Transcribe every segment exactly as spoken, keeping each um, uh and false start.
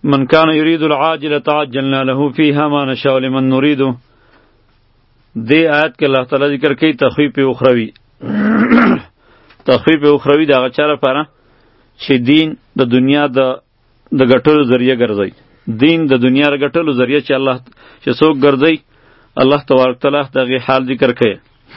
من کان یرید العاجلة عجلنا له فیها ما نشاء لمن نرید. دې آیت کې الله تعالی ذکر کوي تخویف اخروی. تخویف اخروی د هغه چا لپاره چې دین د دنیا د د ګټلو ذریعہ ګرځي. دین د دنیا د ګټلو ذریعہ چې الله چې څوک ګرځي، الله تبارک تعالی دغه حال ذکر کوي.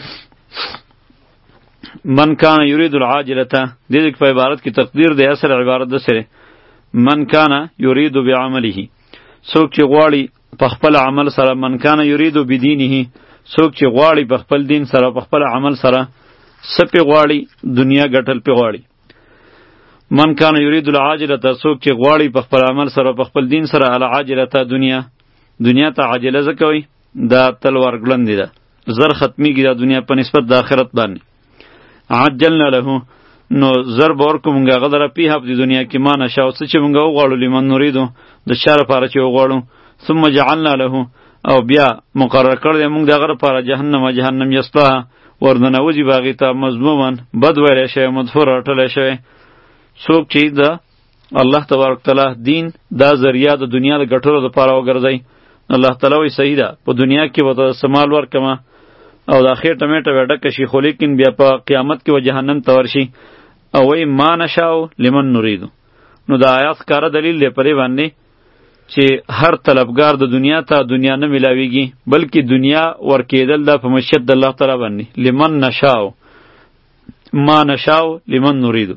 من کان یرید العاجلة، دې دې په عبارت کې تقدیر د اصل عبارت د سره من کان یرید بعمله، څوک چې غواړي په خپل عمل سره. من کان یرید بدینه، څوک چې غواړي په خپل دین سره په خپل عمل سره سپی غواړي دنیا ګټل پی غواړي. من کان یرید العاجلة، څوک چې غواړي په خپل عمل سره په خپل دین سره العاجلة دنیا. دنیا ته عاجله ځکه وایي دا تلوار ګړندې ده، زر ختمیږي دا دنیا په نسبت د آخرت باندې. عجلنا له، نو زر به ورکو مونږ هغه لره پیها په دنیا کې ما نشاء، څه چې مونږ وغواړو لمن نریدو د چا لپاره چې وغواړو. ثم جعلنا له، او بیا مقرر کړی دی مونږ د هغه لپاره جهنم جهنم یصلاها، ورننوځي به هغې ته مذموما بد ویلی شوی مدفور رټلی شوی. څوک چې د الله تبارک تعالی دین دا ذریعه د دنیا د ګټلو دپاره وګرځئ، الله تعالی وایي صحیح ده په دنیا کې به ته سمال ورکمه او د اخر ټمیټه به ډکه شي، خو لیکن بیا په قیامت کې به جهنم ته ورشي. او وایي ما نشاء لمن نریدو. نو دا آیات ښکاره دلیل دی په دې باندې چې هر طلبګار د دنیا ته دنیا نه میلاویږي، بلکې دنیا ورکېدل دا په مشیت د الله تعالی باندې. لمن نشاء، ما نشاء لمن نریدو.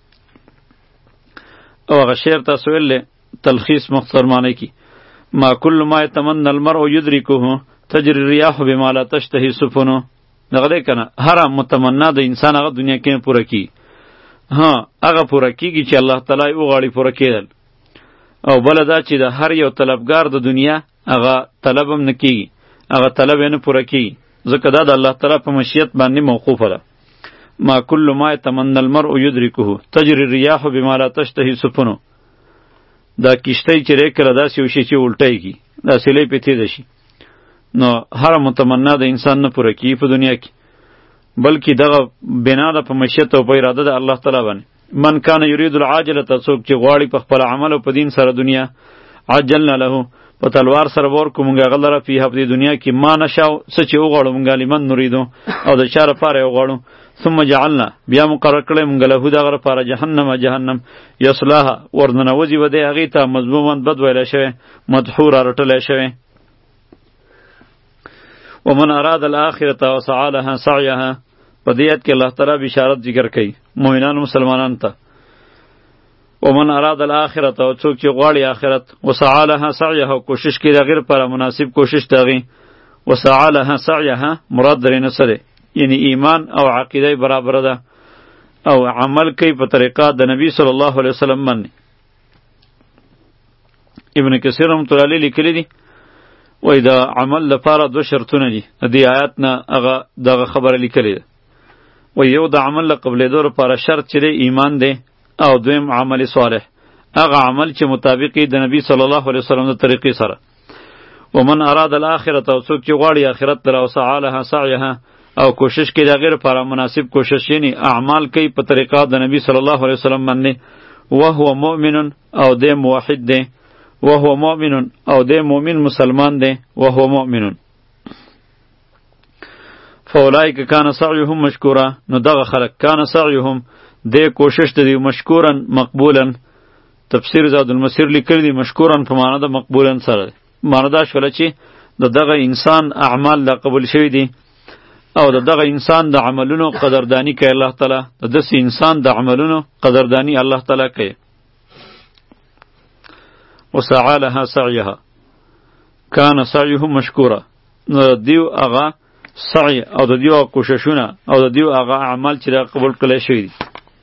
او هغه شعر تاسو ویلی تلخیص مختصر معنی کی ما کل ما یتمنى المرء یدرکه تجری الریاح بما لا تشتهی سفن. دغه دی کنه هر متمنا د انسان هغه دنیا کې پوره کی، ها هغه پوره کیږي چې الله تعالی وغواړي پوره کېدل. او بل دا چې د هر یو طلبګار د دنیا هغه طلب هم نه کیږي، هغه طلب یې نه پوره کیږي، ځکه دا د الله تعالی په مشیت باندې موقوفه ده. ما کل ما یتمنى المرء یدرکه تجری الریاح بما لا تشتهی سفن. دا کشتی چې ری کله داسې وشي چې الټیږي، داسې لۍ پې تېزه شي، نو هر متمنا د انسان نه پوره کیږي په دنیا کې، بلکې دغه بنا ده په مشیت او په اراده د الله تعالی باندې. من کان یرید العاجلة، څوک چې غواړي په خپل عمل او په دین سره دنیا، عجلنا له، په تلوار سره ورکو مونږ هغه لره فیها په دنیا کې ما نشاء، څه چې وغواړو مونږ لمن نریدو، او د چا لپاره یې وغواړو. ثم جعلنا، بیا مقرر کړی مونږ له دغه لپاره جهنم جهنم یصلاها، ورننوځي به دی هغې ته مذموما بد ویلی شوی مدحورا رټلی شوی. ومن اراد الاخرة وسعى لها سعيها، په دې آیت کې الله تعالی بشارت ذکر کوي مؤمنانو مسلمانانو ته. ومن اراد الاخرة، او څوک چې غواړي آخرت، وسعى لها سعيها، کوشش کوي د هغې لپاره مناسب کوشش د هغې. وسعى لها سعيها مراد درې نه څه دی؟ یعنی ایمان او عقیده برابر ده او عمل کوي په طریقه د نبی صلی الله علیه وسلم باندې. ابن کثیر رحمة الله علیه لیکلی دی وای دا عمل لپاره دو شرطونه دي. د دې آیات نه هغه دغه خبره لیکلې ده. وای یو د عمل له قبلېدو لپاره شرط چې دی ایمان دی، او دویم عمل صالح، هغه عمل چې مطابق د نبی صلی الله علیه وسلم د طریقې سره. ومن اراد الاخرة، او څوک چې غواړي آخرت لره، او سعی لها سعیها، او کوشش کوي د هغې لپاره مناسب کوشش، یعنی اعمال کوي په طریقه د نبی صلی الله علیه وسلم باندې. وهو مؤمن، او دی موحد دی. وهو مؤمن، او دی مؤمن مسلمان دی. وهو مؤمن فاولئک کان سعیهم مشکورا، نو دغه خلق کان سعیهم دی کوشش د دی مشکورا مقبولا. تفسیر زاد المسیر لیکلی دی مشکورا په معنا د مقبولا سره، معنا دا شوله چې د دغه انسان اعمال لا قبول شوی دي، او د دغه انسان د عملونو قدردانی کوي الله تعالی. د داسې انسان د عملونو قدردانی الله تعالی کوي. وسعى لها سعيها كان سعيهم مشکورا، نو دیو هغه سعی او د دیو کوششونه او د دیو هغه اعمال چې قبول کړي شوی دي.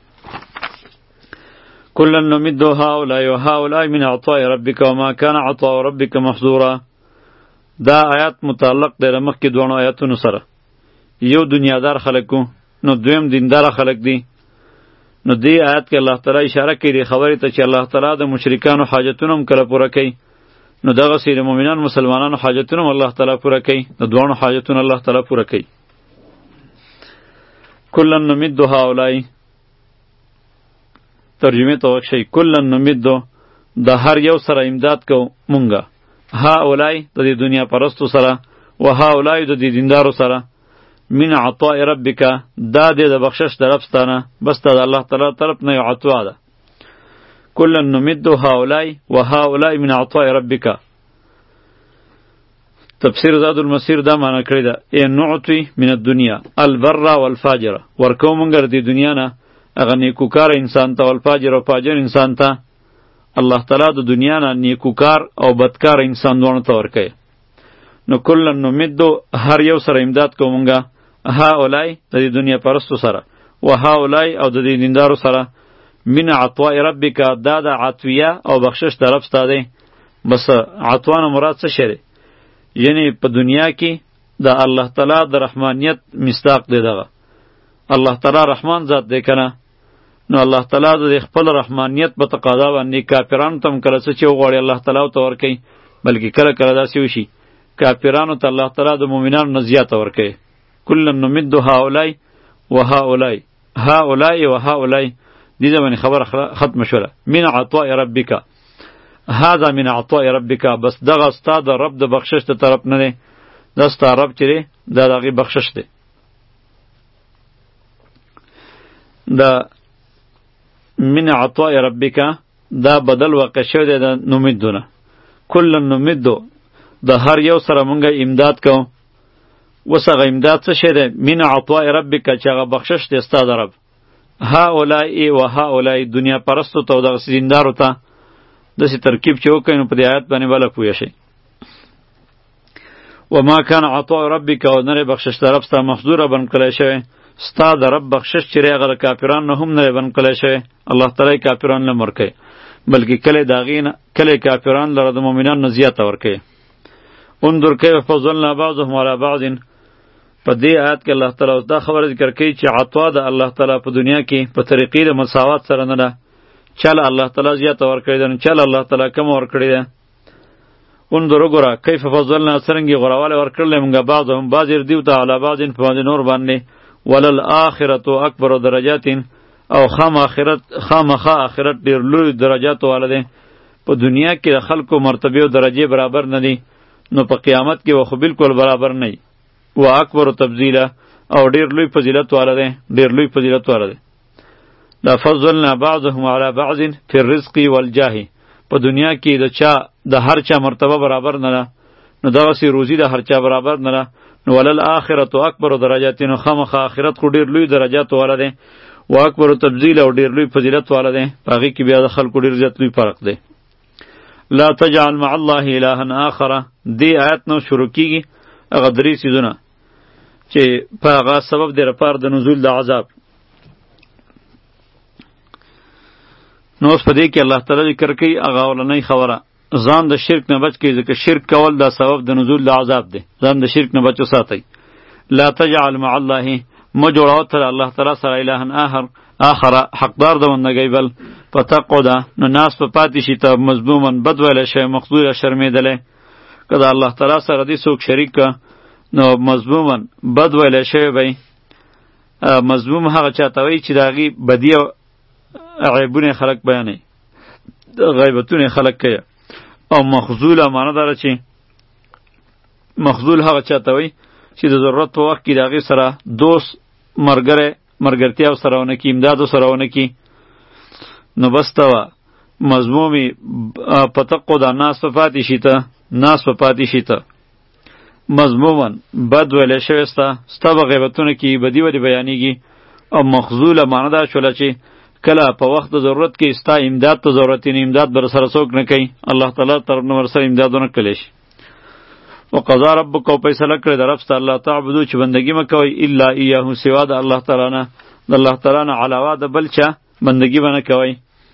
کلا نمد هؤلاء وهؤلاء من عطاء ربك وما كان عطاء ربك محظورا. دا آیات متعلق دی مخکې دوه آیاتونو سره. یو دنیادار خلکو، نو دویم دیندار خلک دي. نو دی آیات کې الله تعالی اشاره کوي د خبرې ته چې الله تعالی د مشرکانو حاجتونه هم کله پوره کوي، نو دغه سي د مؤمنان مسلمانانو حاجتونه هم الله تعالی پوره کوي، د دوه حاجتونه الله تعالی پوره کوي. کلا نمد هؤلاء، ترجمه ته وښی کلا نمد، د هر یو سره امداد کو مونږه، ها اولای د دې دنیا پرستو سره، و ها اولای د دې دیندارو سره، من عطاء ربک دا دې د بخشش د رب ستانه، بس دا د الله تعالی طرف نه یو عطا ده. کلا نمد هؤلاء و هؤلاء من عطاء ربک. تفسیر زاد المسیر دا معنی کړی ده ای نعطی من الدنیا البر والفاجر، ورکو مونږ د دنیا نه هغه نیکوکار انسان ته، والفاجر او فاجر انسان ته. الله تعالی د دنیا نه نیکوکار او بدکار انسان دواړو ته ورکوي. نو کلا نمد هر یو سره امداد کوو مونږه، هؤلاء د دې دنیا پرستو سره، و هؤلاء او د دې دیندارو سره، من عطاء ربک دا د عطویه او بخشش د رب ستا دی. بس عطوانه مراد څه شی دی؟ یعنی په دنیا کې د الله تعالی د رحمانیت مصداق دی دغه. الله تعالی رحمان ذات دی کنه، نو الله تعالی د خپل رحمانیت په تقاضا باندې کافرانو ته هم کله څه چې وغواړي الله تعالی ورته ورکوي، بلکې کله کله داسې وشي کافرانو ته الله تعالی د مؤمنانو نه زیاته ورکوي. کلا نمد هؤلاء و هؤلاء، هؤلاء و هؤلاء دې باندې خبره ختم شوله. من عطاء ربک، هذا من عطاء ربک، بس دغه ستا د رب د بخشش د طرف نه دی، دا ستا رب چې دی دا د هغې بخشش دی. دا من عطاء ربک دا بدل واقع شوی دی د نمدونه. کلا نمدو د هر یو سره مونږه امداد کوو. اوس هغه امداد څه شی دی؟ من عطاء ربک چې هغه بخشش دی ستا د رب. هؤلاء و هؤلاء دنیا پرستو ته او دغسې دیندارو ته داسې ترکیب چې وکړئ نو په دې آیت باندې بله پوه شئ. وما کان عطاء ربک او نه بخشش د رب ستا محظوره بند کړی شوی. ستا د رب بخشش چې دی هغه د کافرانو نه هم نه بند کړی شوی. الله تعالی کافران نه ورکوي، بلکې کله د هغې نه کله کافران لره د مؤمنانو نه زیاته ورکوي. انظر کیف فضلنا بعضهم علی بعض. په دې آیت کې الله تعالی اوس دا خبره ذکر کوي چې عطا د الله تعالی په دنیا کې په طریقې د مساوات سره نه ده. چل الله تعالی زیاته ورکړې ده، چل الله تعالی کم ورکړې ده. انظر وګوره کیف فضلنا څرنګې غوروالی ورکړلی مونږه بعضهم بعض دیو ته علی بعض په باندې نور باندې. وللآخرة اکبر درجات او خام آخرت خامخا آخرت ډېر لوی درجاتو والا دی. په دنیا کې د خلکو مرتبه او درجې برابر نه دي، نو په قیامت کې خو بالکل برابر نه وي. و اکبر تفضیلا او ډیر لوی فضیلت والا دی، ډیر لوی فضیلت والا دی. لا فضلنا بعضهم على بعض فی الرزق والجاه. په دنیا کې د چا د هر چا مرتبه برابر نه ده، نو دغسې روزي د هر چا برابر نه ده. نو وللآخرة اکبر درجات، نو خامخا آخرت خو ډیر لوی درجات والا دی. و اکبر تفضیلا او ډیر لوی فضیلت والا دی. په هغې کې بیا د خلکو ډیر زیات لوی فرق دی. لا تجعل مع الله الها آخر. دې آیت نو شروع کیږي هغه درې څیزونه چې په هغه سبب دی لپاره د نزول د عذاب. نو اوس په دې کې الله تعالی ذکر کوي هغه اولنۍ خبره، ځان د شرک نه بچ کړئ، ځکه شرک کول دا سبب د نزول د عذاب دی. ځان د شرک نه بچ وساتئ. لا تجعل مع الله، مه جوړوه تر الله تعالی سره الها آخر آخره حقدار د بندګۍ بل. فتقعد نو ناس په پاتې شي ته مظلوما بد ویلی شوی، مخذولا شرمېدلی. که د الله تعالی سره دې څوک شریک که نو مظلوما بد ویلی شوی به. مظلوم هغه چاته وایي چې د هغې بدي او عیبونه خلک بیانوي، غیبتونه خلک کوي. او مخذوله معنی داره چې مخذول هغه چاته وایي چې د ضرورت په وخت کې د هغې سره دوست ملګری ملګرتیا ورسره ونه کړي، امداد ورسره ونه کړي. نو بس ته وه مضمومې په تقو ده ناس په پاتې شي ته ناس په پاتې شي ته مضموما بد ویلی شوی ستا ستا به غیبتونه کي، بدي ودې بیانېږي. او مخذوله معنی دا شوله چې کله په وخت د ضرورت کې ستا امداد ته ضرورت یې امداد به سره څوک نه کوي، الله تعالی طرف نه ورسره امداد ونه کړلی شي. وقضا ربک او فیصله کړې د رب ستا الله تعبدو چې بندګي مه کوئ الا ایاه سوا د الله تعالی نه، د الله تعالی نه علاوه د بل چا بندګي به نه کوئ.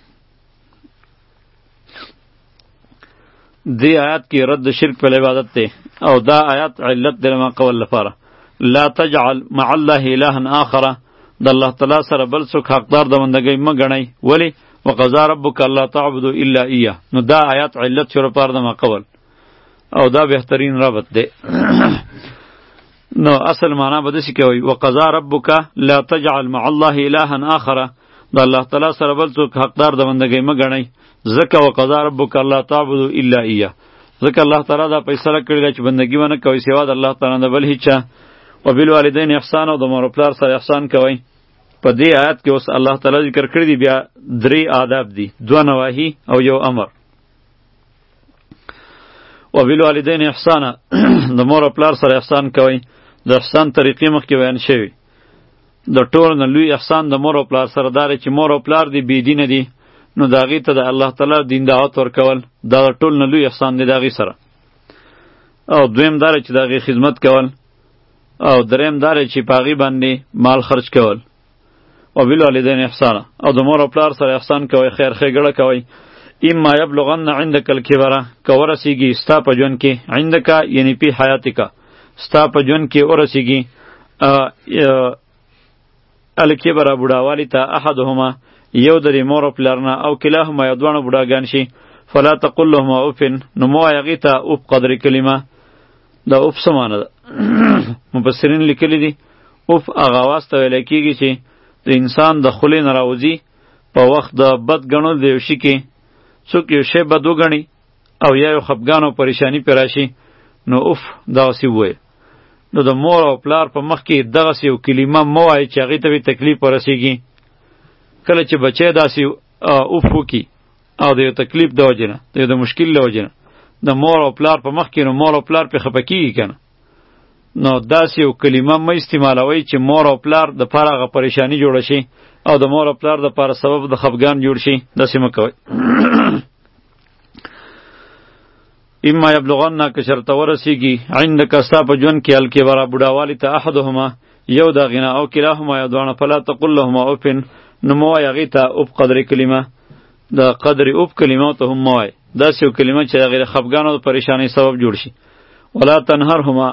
دی آیات کی رد شرک پر عبادت تے او دا آیات علت دی لما قول لپاره. لا تجعل مع الله الها آخر، د الله تعالی سره بل څوک حقدار د بندګۍ مه ګڼئ. ولی؟ وقضا ربک الله تعبدو الا ایه. نو دا آیات علت شو لپاره د ما قول او دا بهترین ربط دی. نو اصل معنا به داسې کوي وقضا ربک لا تجعل مع الله الها آخر، د الله تعالی سره بل څوک حقدار د بندګۍ مه ګڼئ. ځکه وقضا ربک الله تعبدوا الا ایه، ځکه الله تعالی دا فیصله کړې ده چې بندګي ونه کوئ سوا د الله تعالی نه بل هیڅ چا. وبالوالدین احسان، او د مور و پلار سره احسان کوئ. په دې آیات کې اوس الله تعالی ذکر کړی دی بیا درې آداب دي، دوه نواهی او یو امر. وبالوالدین احسان، د مور و پلار سره احسان کوئ. د احسان طریقې مخکې بیان شوي. د ټول نه لوی احسان د مور و پلار سره دا چې مور و پلار دی بی دینه دي، نو د هغې ته د الله تعالی دین دعوت ورکول دا د ټول نه لوی احسان دی د هغې سره. او دویم دا چې د هغې خدمت کول، او دریم دا چې په هغې باندې مال خرج کول. وبالوالدین احسان، او د مور و پلار سره احسان کوئ، خیر ښېګړه کوئ. اما یبلغن عندک الکبره، که ورسیږي ستا په ژوند کې، عندک یعنی پی حیاتک، ستا په ژوند کې ورسیږي الکبره بوډاوالی ته، احدهما یو د دې مور و پلار نه، او کلاهما یا دواړه بوډاګان شي، فلا تقل لهما اوفن، نو مه وایه هغې ته اوف قدر کلمه. دا اوف څه معنی ده؟ مفسرین لیکلی دي اوف هغه اواز ته ویلی کېږي چې د انسان د خولې نه راوځي په وخت د بد ګڼل د یو شي کې. څوک یو شی بد وګڼي او یا یو خفګان او پریشانی پې راشي، نو اوف دغسې ووایه. نو د مور او پلار په مخ کې دغسې یو کلمه مه وایه چې هغې ته به تکلیف ورسیږي. کله چې بچی داسې اوف وکړي او د یو تکلیف د وجې نه، د یو د مشکل د وجې نه د مور او پلار په مخ کې، نو مور او پلار پې خفه کېږي که نه. نو داسې یو کلمه مه استعمالوئ چې مور او پلار د پاره هغه پریشانی جوړه شي او د مور او پلار د پاره سبب د خفګان جوړ شي. داسې مه کوئ. اما یبلغن که چېرته ورسیږي عندک ستا په ژوند کې الکبره بوډاوالي ته، احدهما یو د هغې نه، او کلاهما یا دواړه، فلا تقل لهما اوفن، نو مه وایه هغې ته اوف قدر کلمه. د قدر اوف کلمو ته هم مه وایه، داسې یو کلمه چې د هغې د خفګان او د پریشانۍ سبب جوړ شي. ولا تنهرهما،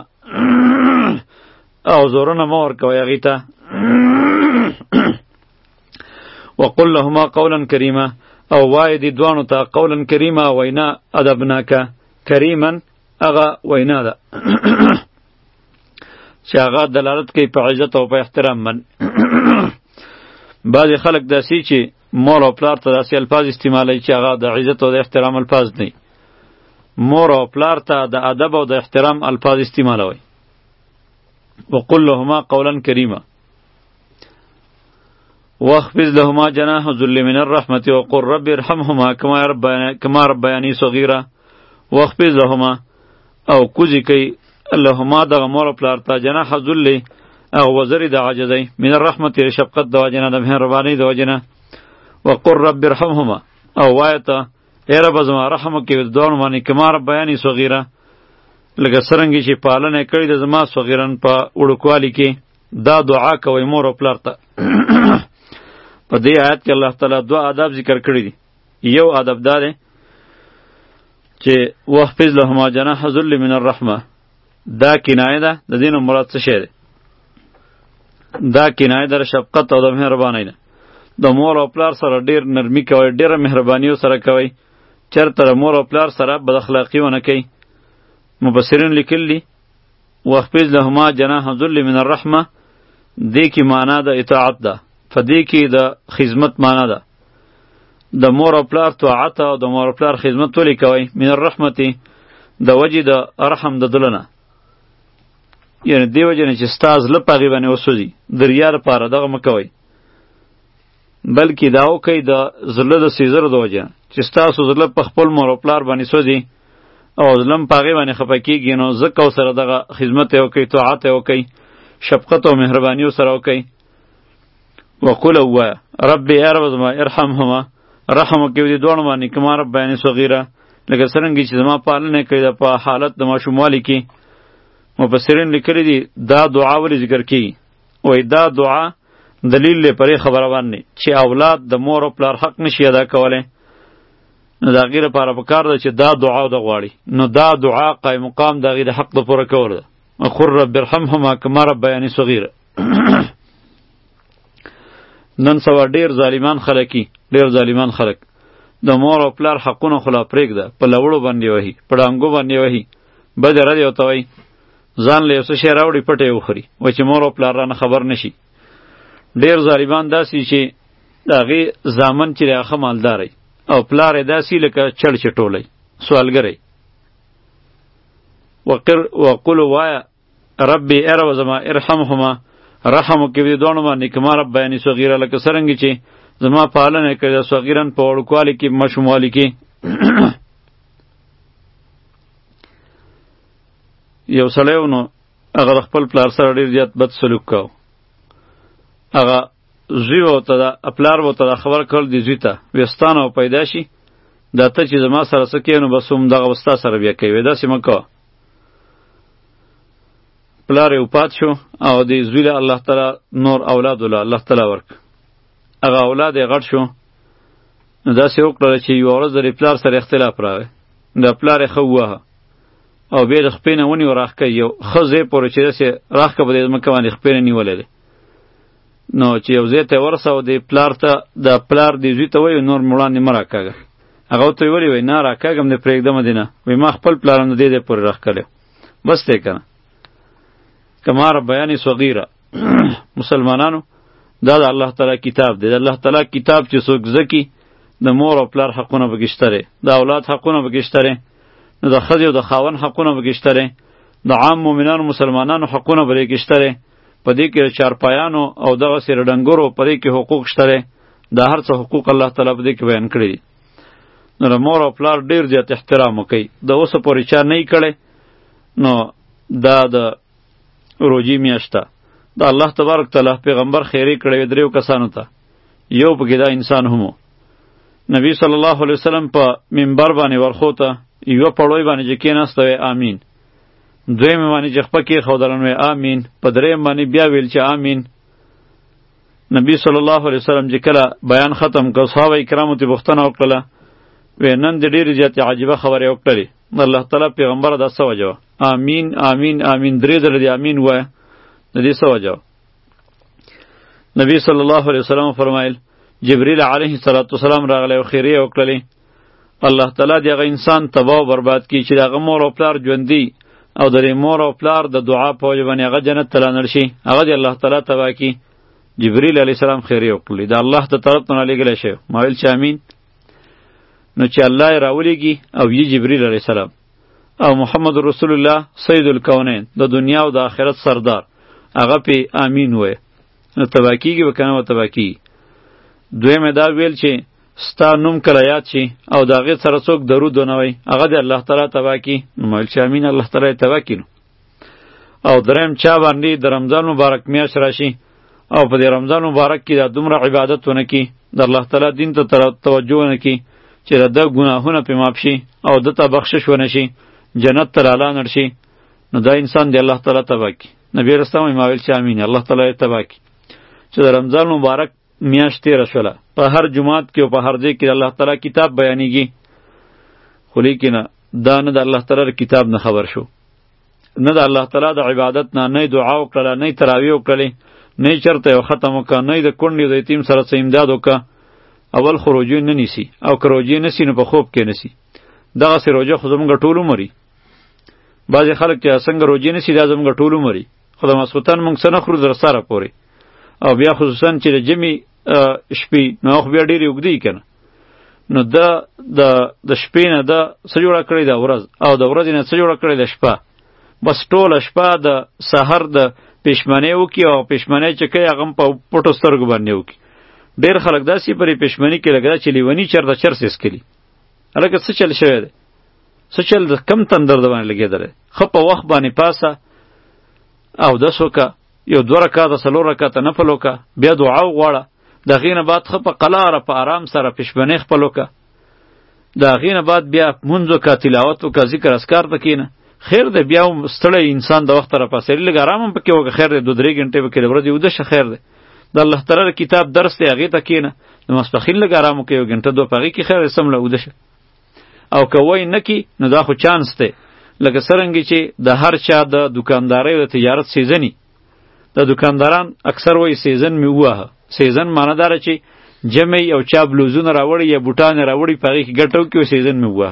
او زورونه مه ورکوئ هغې ته. وقل لهما قولا کریما، او وایه دې دواړو ته قولا کریما، وینا ادبناکه. کریمن هغه وینا ده چې هغه دلالت کوي په عزت او په احترام من. بعضې خلک داسې چې مور او پلار ته داسې الفاظ استعمالوي چې هغه د عزت او د احترام الفاظ نه. مور او پلار ته د ادب او د احترام الفاظ استعمالوي. وقل لهما قولا کریما. واخفض لهما جناح الذل من الرحمة وقل رب ارحمهما كما ربياني صغيرا. واخفض لهما، او کوزی کوي لهما دغه مور او پلار ته جناح الذل، او وزرې د عاجزۍ، من الرحمة شفقت د وجې نه، د مهربانۍ د وجې نه. وقل رب ارحمهما، او وایه ته ای ربه زما رحم وکړې د دواړو باندې، کما ربیاني صغیره، لکه څرنګې چې پالنه یې کړې ده زما صغیرن په وړوکوالي کې. دا دعا کوئ مور او پلار ته. په دې آیت کې الله تعالی دوه آداب ذکر کړي دي. یو ادب دا دی چې واحفظ لهما جناح الذل من الرحمه، دا کنایه ده. د دې نه مراد څه شی دی؟ دا کنایه ده شفقت او د مهربانۍ نه. د مور او پلار سره ډیر نرمي کوئ، ډیره مهرباني سره کوئ. چېرته د مور او پلار سره بد اخلاقي ونه کوئ. مفسرین لیکلي واحفظ لهما جناح الذل من الرحمه، دې کې معنا د اطاعت ده، په دې کې د خدمت معنا ده. د مور او پلار طاعت او د مور او پلار خدمت ولې کوئ؟ من الرحمتي، د وجې د رحم د دله نه، یعنی دې وجې نه چې ستا زړه په هغې باندې وسوځي، د ریا دپاره دغه مه کوئ، بلکې دا وکئ د زړه د سیزرو د وجې نه چې ستاسو زړه په خپل مور او پلار باندې سوځي او زړه هم په هغې باندې خفه کېږي، نو ځکه ورسره دغه خدمت یې وکئ، طاعت یې وکئ، شفقت او مهرباني ورسره وکئ. وقل ووایه ربي ای رب زما ارحمهما، رحم وکړي دې دواړو باندې، کما ربیاني صغیره، لکه څرنګې چې زما پالنه کړې ده په حالت د ماشوموالي کې. مفسرین لیکلي دي دا دعا ولې ذکر کېږي؟ وایي دا دعا دلیل دی پرې خبره باندې چې اولاد د مور او پلار حق نشي ادا کولی، نو د هغې لپاره پکار ده چې دا دعا د غواړي. نو دا دعا قایم مقام د هغې د حق د پوره کول ده. وقل رب ارحمهما کما ربیاني صغیره. نن سبا ډیر ظالمان خلک ډیر ظالمان خلک د مور او پلار حقونه خو لا پرېږده، په لوړو باندې وهي، په ډانګو باندې وهي، بدې ردې ورته وایي، ځان له یو څه شی راوړي پټه یې وخوري، وایي چې مور او پلار رانه خبر نشي. ډیر ظالمان داسې چې د هغې زامن چې دی هغه مالداری او پلار یې داسې لکه چړ چټولی سوالګری. وقر وقل وایه ربي ای رب زما ارحمهما رحم وکړي دې دواړو باندې کما ربیاني صغیره لکه څرنګه چې زما پالنه یې کړې ده صغیرن په وړوکوالي کې ماشوموالي کې. یو سړی و نو هغه د خپل پلار سره ډېر زیات بد سلوک کوو. هغه زوی به ورته دا پلار به ورته دا خبر کړل دې زوی ته وایي ستا نه پیدا شي دا ته چې زما سره څه کوې نو بس همدغه به ستا سره بیا کوي. وایي داسې مه کوه. پلار یې وفات شو او د زوی له الله تعالی نور اولاد وله الله تعالی ورک. هغه اولاد یې غټ شو نو داسې وکړله چې یوه ورځ د پلار سره اختلاف راغی. د پلار یې ښه ووهه او بیا د خپې نه ونیو راښکه یو ښه ځای پورې چې داسې راښکه په دې ځمکه باندې خپې نه نیولی دی. نو چې یو ځای ته یې ورساو د پلار ته د پلار دې زوی ته وایي نور وړاندې مه راکاږه. هغه ورته ویې ولې وایي نه راکاږم دې پرېږدمه دې نه. وایي ما خپل پلار هم د دې ځای پورې راښکلی بس دی که نه. کما ربیاني صغیره مسلمانانو دا د الله تعالی کتاب دی. د الله تعالی کتاب چې څوک زده کي د مور او پلار حقونه پکې شته دی، د اولاد حقونه پکې شته دی، نو د ښځې او د خاوند حقونه پکې شته دی، د عام مؤمنانو مسلمانانو حقونه په دې کې شته دی. په دې کې د چارپایانو او دغسې رډنګرو په دې کې حقوق شته دی. دا هر څه حقوق الله تعالی په دې کې بیان کړي دي. نو د مور او پلار ډېر زیات احترام وکوئ. د اوسه پورې چا نه یې کړی نو دا د روجی میاشته د الله تبارک تعالی پیغمبر خیری کړی دریو کسانو ته. یو پکې دا انسان هم نبی صلی الله علیه وسلم په منبر باندې ورخوته یوه پړوی باندې چې کېناسته وی آمین، دویم باندې چې خپه کېښودلن وی آمین، په دریم باندې بیا ویل چې آمین. نبی صلی الله علیه وسلم چې کله بیان ختم کړ صحابه کرامو ته پوښتنه وکړله وی نن د ډېرې زیاتې عجیبه خبرې وکړلې. الله تعالی پیغمبره دا څه وجه وه؟ آمین آمین آمین درې ځله دې آمین ووایه، د دې څه وجه وه؟ نبی صلی الله علیه وسلم فرمایل جبریل علیه السلام راغلی او خیرې یې وکړلې. الله تعالی د هغه انسان تباه او برباد کړي چې د هغه مور او پلار ژوندي او د دې مور او پلار د دعا په وجه باندې هغه جنت ته لاړ شي، هغه د الله تعالی تباه کړي. جبریل علیه السلام خیرې وکړلې، د الله د طرف نه رالیږلی شوی. ما ویل چې آمین. نو چې الله یې راولیږي او یې جبریل علیه السلام او محمد رسول الله سید الکونین د دنیا او د آخرت سردار هغه پې آمین وایه نو تباه کېږي به که نه به تباه کېږي. دویم دا ویل چې ستا نوم کله یاد شي او د هغې سره څوک درود ونه وایي هغه د الله تعالی تباه کړي. نو ما ویل چې آمین الله تعالی یې تباه کړي. او دریم چا باندې د رمضان مبارک میاشت راشي او په دې رمضان مبارک کې دا دومره عبادت ونه کړي، د الله تعالی دین ته توجه ونه کړي چې د ده ګناهونه پې معاف شي او ده ته بخشش ونه شي، جنت ته رالانړ شي، نو دا انسان دی الله تعالی تباه کړي. نبی رسول الله ما ویل چې آمین الله تعالی یې تباه کړي. چې د رمضان مبارک میاشت تېره شوله په هر جماعت کې او په هر ځای کې د الله تعالی کتاب بیانېږي، خو لیکن دا نه د الله تعالی کتاب نه خبر شو، نه د الله تعالی د عبادت نه، نه دعا وکړله، نه تراویح وکړلې، نه چېرته یو ختم وکړه، نه د کونډې د یتیم سره څه امداد وکړه. اول خو روجې نه نیسي او که روجې نسی نو په خوب کې نسی. دغسې روجه خو زموږ ټول عمر وي. بعضې خلک چې څنګه روجې نسی دا زموږ ټول عمر وي، خو د ماسخوتن موږ څه نه خورو تر سره پورې، او بیا خصوصا چې د جمعې شپې نو خو بیا ډېرې اوږدې وي که نه، نو ده د شپې نه ده څه جوړه کړې ده ورځ او د ورځې نه څه جوړه کړې ده شپه. بس ټوله شپه د سحر د پېشمنۍ وکړي او پېشمنۍ چې کوي هغه هم په پټو سترګو باندې وکړي. ډېر خلک داسې پرې پېشمني کې لګه ده چې لیوني چېرته چرس ایسکلي. هلکه څه چل شوی دی؟ څه چل د کم تندر د باندې لګېدلی؟ ښه په وخت باندې پاسه اودس وکړه، یو دوه رکاته څلور رکاته نفل وکړه، بیا دعا وغواړه، د هغې نه بعد ښه په قلاره په ارام سره پېشمنۍ خپل وکړه، د هغې نه بعد بیا مونځ وکړه، تلاوت وکړه، ذکر اذکار ته کښېنه. خیر دی بیا هم ستړی انسان د وخته راپاڅېدي، لږ ارام هم پکې وکړه، خیر دی دوه درې ګنټې پکې د ورځې ویده شه، خیر دی. د الله تعالی کتاب درس دی هغې ته کښېنه، د ماسپښین لږ ارام وکړه، یو ګنټه دوه په هغې کې خیر دی سمله ویده شه. او که وای نه کي نو دا خو چانس دی، لکه څرنګه چې د هر چا د دکاندارۍ او د تجارت سیزني. د دکانداران اکثر وایي سیزن مې ووهه. سیزن معنی داره چې جمع یو چا بلوزونه راوړي یا بوټان راوړي په هغې کې ګټه وکړي او سیزن مې ووهه.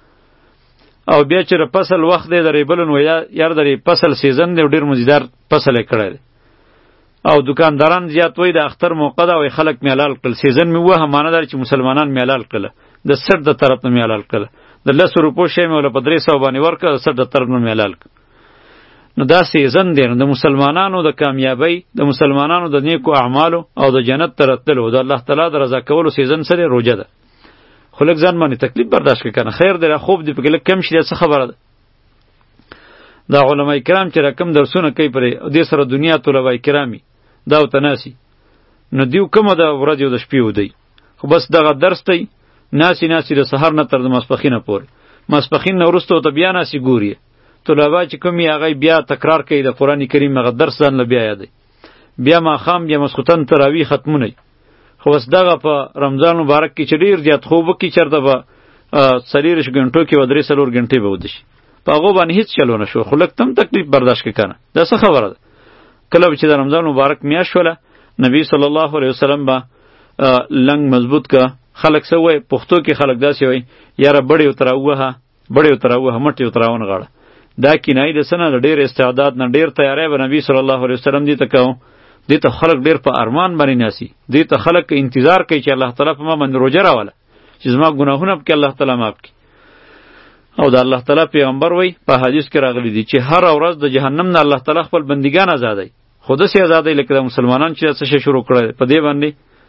او بیا چې د فصل وخت دی د ریبلو نو یار د فصل سیزن دی او ډېر مزیدار فصل یې کړی دی. او دکانداران زیات وای د اختر موقع دا وای خلک میلال کړل سیزن می وه معنی دار چې مسلمانان میلال کړل د سر د طرف نه میلال کړل د لس روپو شی مې ولا په درې سوه باندې ورکړه د سر د طرف نه میلال کړ نو دا سیزن دی د مسلمانانو د کامیابی د مسلمانانو د نیکو اعمالو او د جنت ته راتللو د الله تعالی د رضا کولو سیزن سره روجه ده خو لږ ځان باندې تکلیف برداشت کړه کنه خیر دی خوب دی پکې لږ کم شي څه خبره ده دا علماء کرام چې رقم درسونه کوي پرې دې سره دنیا طلباء کرامي دا او تناسي نو دیو کومه د ورځې او د شپې ودی خو بس دغه درس دی ناسی ناسی د سحر نه تر د ماسپخینه پورې ماسپخین نه وروسته ته بیا ناسی ګوري طلبا چې کوم یې هغه بیا تکرار کوي د قرآن کریم هغه درس ځان له بیا یادوي بیا ماښام بیا ماسخوتن تراویح ختمونه خو بس دغه په رمضان مبارک کې چې ډېر زیات خوب وکړي چېرته به څلېرویشت غنټو کې به درې څلور غنټې به وده شي په هغو باندې هېڅ چلو نه شو خو لږ تم تکلیف برداشت کړه که نه دا څه خبره ده کله چې د رمضان مبارک میاشت شوله نبی صلی الله علیه وسلم به لنګ مضبوط که خلک څه وایي پښتو کې خلک داسې وایي یاره بړې ورته راووهه بړې ورته راووهه مټ یې ورته راونغاړه دا کنایي د څه نه د ډېر استعداد نه ډېر تیاری به نبي صلی الله علیه وسلم دې ته کوو دې ته خلک ډېر په ارمان باندې ناسي دې ته خلک انتظار کوي چې الله تعالی په ما باندې روژه راوله چې زما ګناهونه پکې الله تعالی معاف کړي او د الله تعالی پیغمبر وایي په حدیث کې راغلی دي چې هره ورځ د جهنم نه الله تعالی خپل بندګان آزادوي خو داسې آزادوي لکه د مسلمانان چې څه شی شروع کړی په دې باندې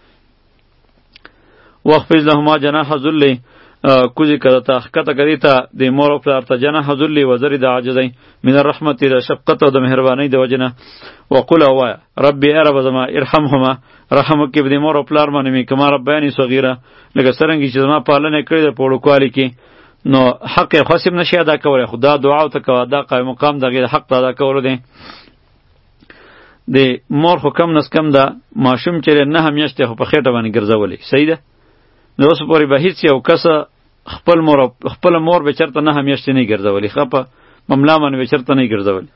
واخفض لهما جناح الذل کوزی کده تا حقیقت کدی تا د مور او پلار ته جناح الذل و زری د عاجزی من الرحمت د شفقت او د مهربانی د وجنه وقل او ربي ارب زما ارحمهما رحمک د مور او پلار باندې می کما ربانی صغیره لکه څنګه چې زما پالنه کړی د پوړو کوالی کې نو حق خاصم نشي ادا کولای خدا دعا او تکوا دا قائم مقام دغه حق ادا کول دي د مور خو کم نس کم دا ماشوم چې نه همیشته خو په خېټه باندې ګرځولې صحیح ده نو اوس پورې به هیڅ یو کس خپل مور خپل مور به چرته نه همیشته نه ګرځولې خپه مملا باندې به چرته نه ګرځولې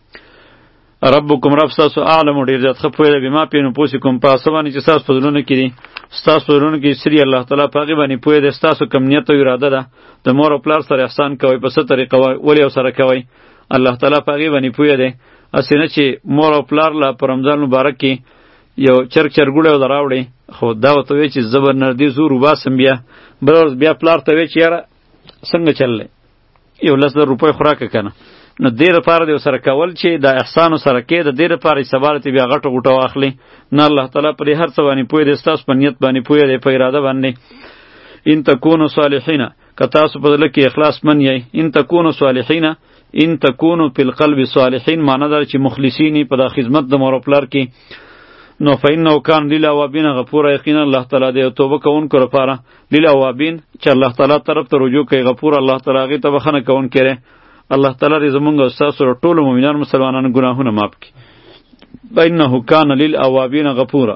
ربکم رب تاسو اعلم ډیر ذات خپوی به ما پینو پوسی کوم پاسه باندې چې تاسو په دلونه کې دي تاسو په دلونه کې سری الله تعالی پاغي باندې پوی د تاسو کم نیت او اراده ده د مور او پلار سره احسان کوي په څه طریقه ولی او سره کوي الله تعالی پاغي باندې پوی ده اسینه چې مور او پلار لا په رمضان مبارک کې یو چرګ چرګوړی او دراوړي خو دا وته وی چې زبر نردي زور وباسم بیا بل بیا پلار ته وی چې یاره څنګه چللې یو لس روپۍ خوراک کنه نو دیر لپاره دی سره کول چې د احسان سره کې د دیر لپاره سبارت بیا غټو غټو واخلي نه الله تعالی پر هر څه باندې پوی دی تاسو په نیت باندې پوی دی په اراده باندې ان تکونو صالحین که تاسو په دل کې اخلاص من یی ان تکونو صالحین ان تکونو فی القلب صالحین معنی دا چې مخلصین په د خدمت د مور پلار کې نو فإنه کان للأوابین غفور یقینا الله تعالی دی توبه کوونکو لپاره للأوابین چې الله تعالی طرف ته رجوع کوي غفور الله تعالی غي ته بخنه کوون کړي الله تعالی دې زمونږ او تاسو ټول مؤمنان مسلمانانو ګناهونه معاف کړي فإنه کان للأوابین غفورا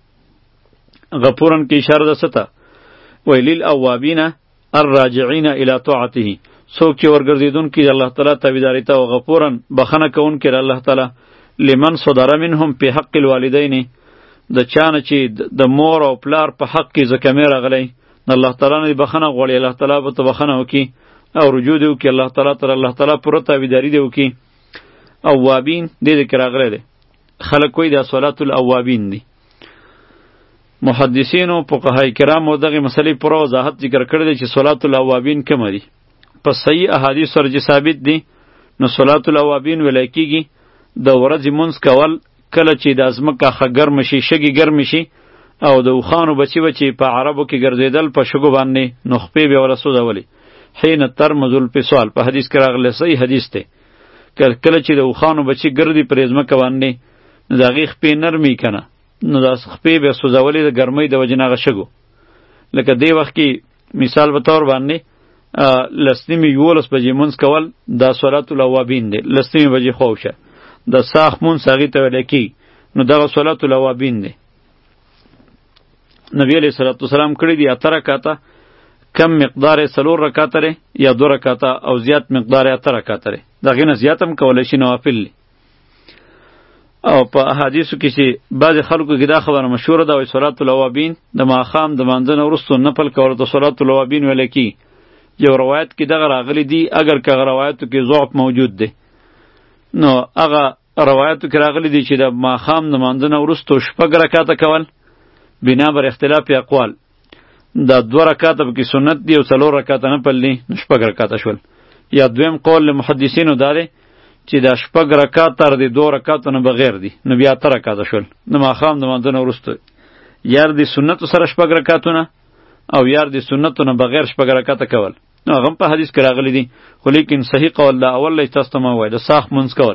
غفورن کې اشاره ده ستا ویل للأوابین الراجعین الی طاعته څوک چې ورګرځیدون کې الله تعالی تابعداري ته او غفورن بخنه کوون کړي الله تعالی لمن صدر منهم په حق الوالدین د چانه چې د مور او پلار په حق کې زکمه راغلی الله تعالی نه بخنه غوړي الله تعالی به تو بخنه وکي او رجوع دی وکي الله تعالی تر الله تعالی پر تابعداري دی وکي اوابین دې ذکر راغلی دی خلک کوئی د صلات الاوابین دی محدثین او فقهای کرام دغه مسلې پر وضاحت ذکر کړی دی چې صلات الاوابین کوم دي په صحیح احادیث سره ثابت دي نو صلات الاوابین ولای کیږي د ورځې مونځ کول کله چې د ازمکه خه ګرم شي شګي ګرم شي او د وخانو بچی بچی په عربو کې ګرځیدل په شګو باندې نخپې به ولا سوځولي حين ترمذ الفصال په حدیث کې راغلی صحیح حدیث دی کله چې د وخانو بچی ګرځي پر ازمکه باندې نو د هغې خپې نرمي کنه نو د خپې به سوځولي د ګرمۍ د وجې نه هغه شګو لکه دې وخت کې مثال په طور باندې لسنیمې یولس بجې مونځ کول دا صلات الاوابین دی لسنیمې بجې خوشه د ساخ مون ساغی ته ویل کی نو دغه صلات الاوابین دی نبی علیہ الصلوۃ والسلام کړی دی اتره کاته کم مقدار سلور رکعات لري یا دو رکعات او زیات مقدار اتره رکعات لري دغه نه زیاتم کولای شي نوافل او په احادیثو کې چې بعض خلکو کې دا خبره مشهوره ده وای صلات الاوابین د ماخام د مانځنه وروسته نفل کول ته صلات الاوابین ویل کی یو روایت کې دغه راغلی دی اگر که روایتو کې ضعف موجود دی نو هغه روایتو کې راغلی دی چې د ماښام د لمانځه نه وروستو شپږ رکعته کول بنا بر اختلاف اقوال. دا دوه رکعته پکې سنت دی او څلور رکعته نفل دی، نو شپږ رکعته شول. یا دویم قول له محدثینو دا دی چې دا شپږ رکعات تر دې دوه رکعاتو نه بغیر دي، نو بیا اته رکعته شول. د ماښام د لمانځه نه وروسته یار د سنتو سره شپږ رکعاتونه او یار د سنتو نه بغیر شپږ رکعته کول. نو هغه په حدیث کې راغلی دی، خو لیکن صحیح قول دا اول لای تاسو ته ما وای د ساخ منځ کول.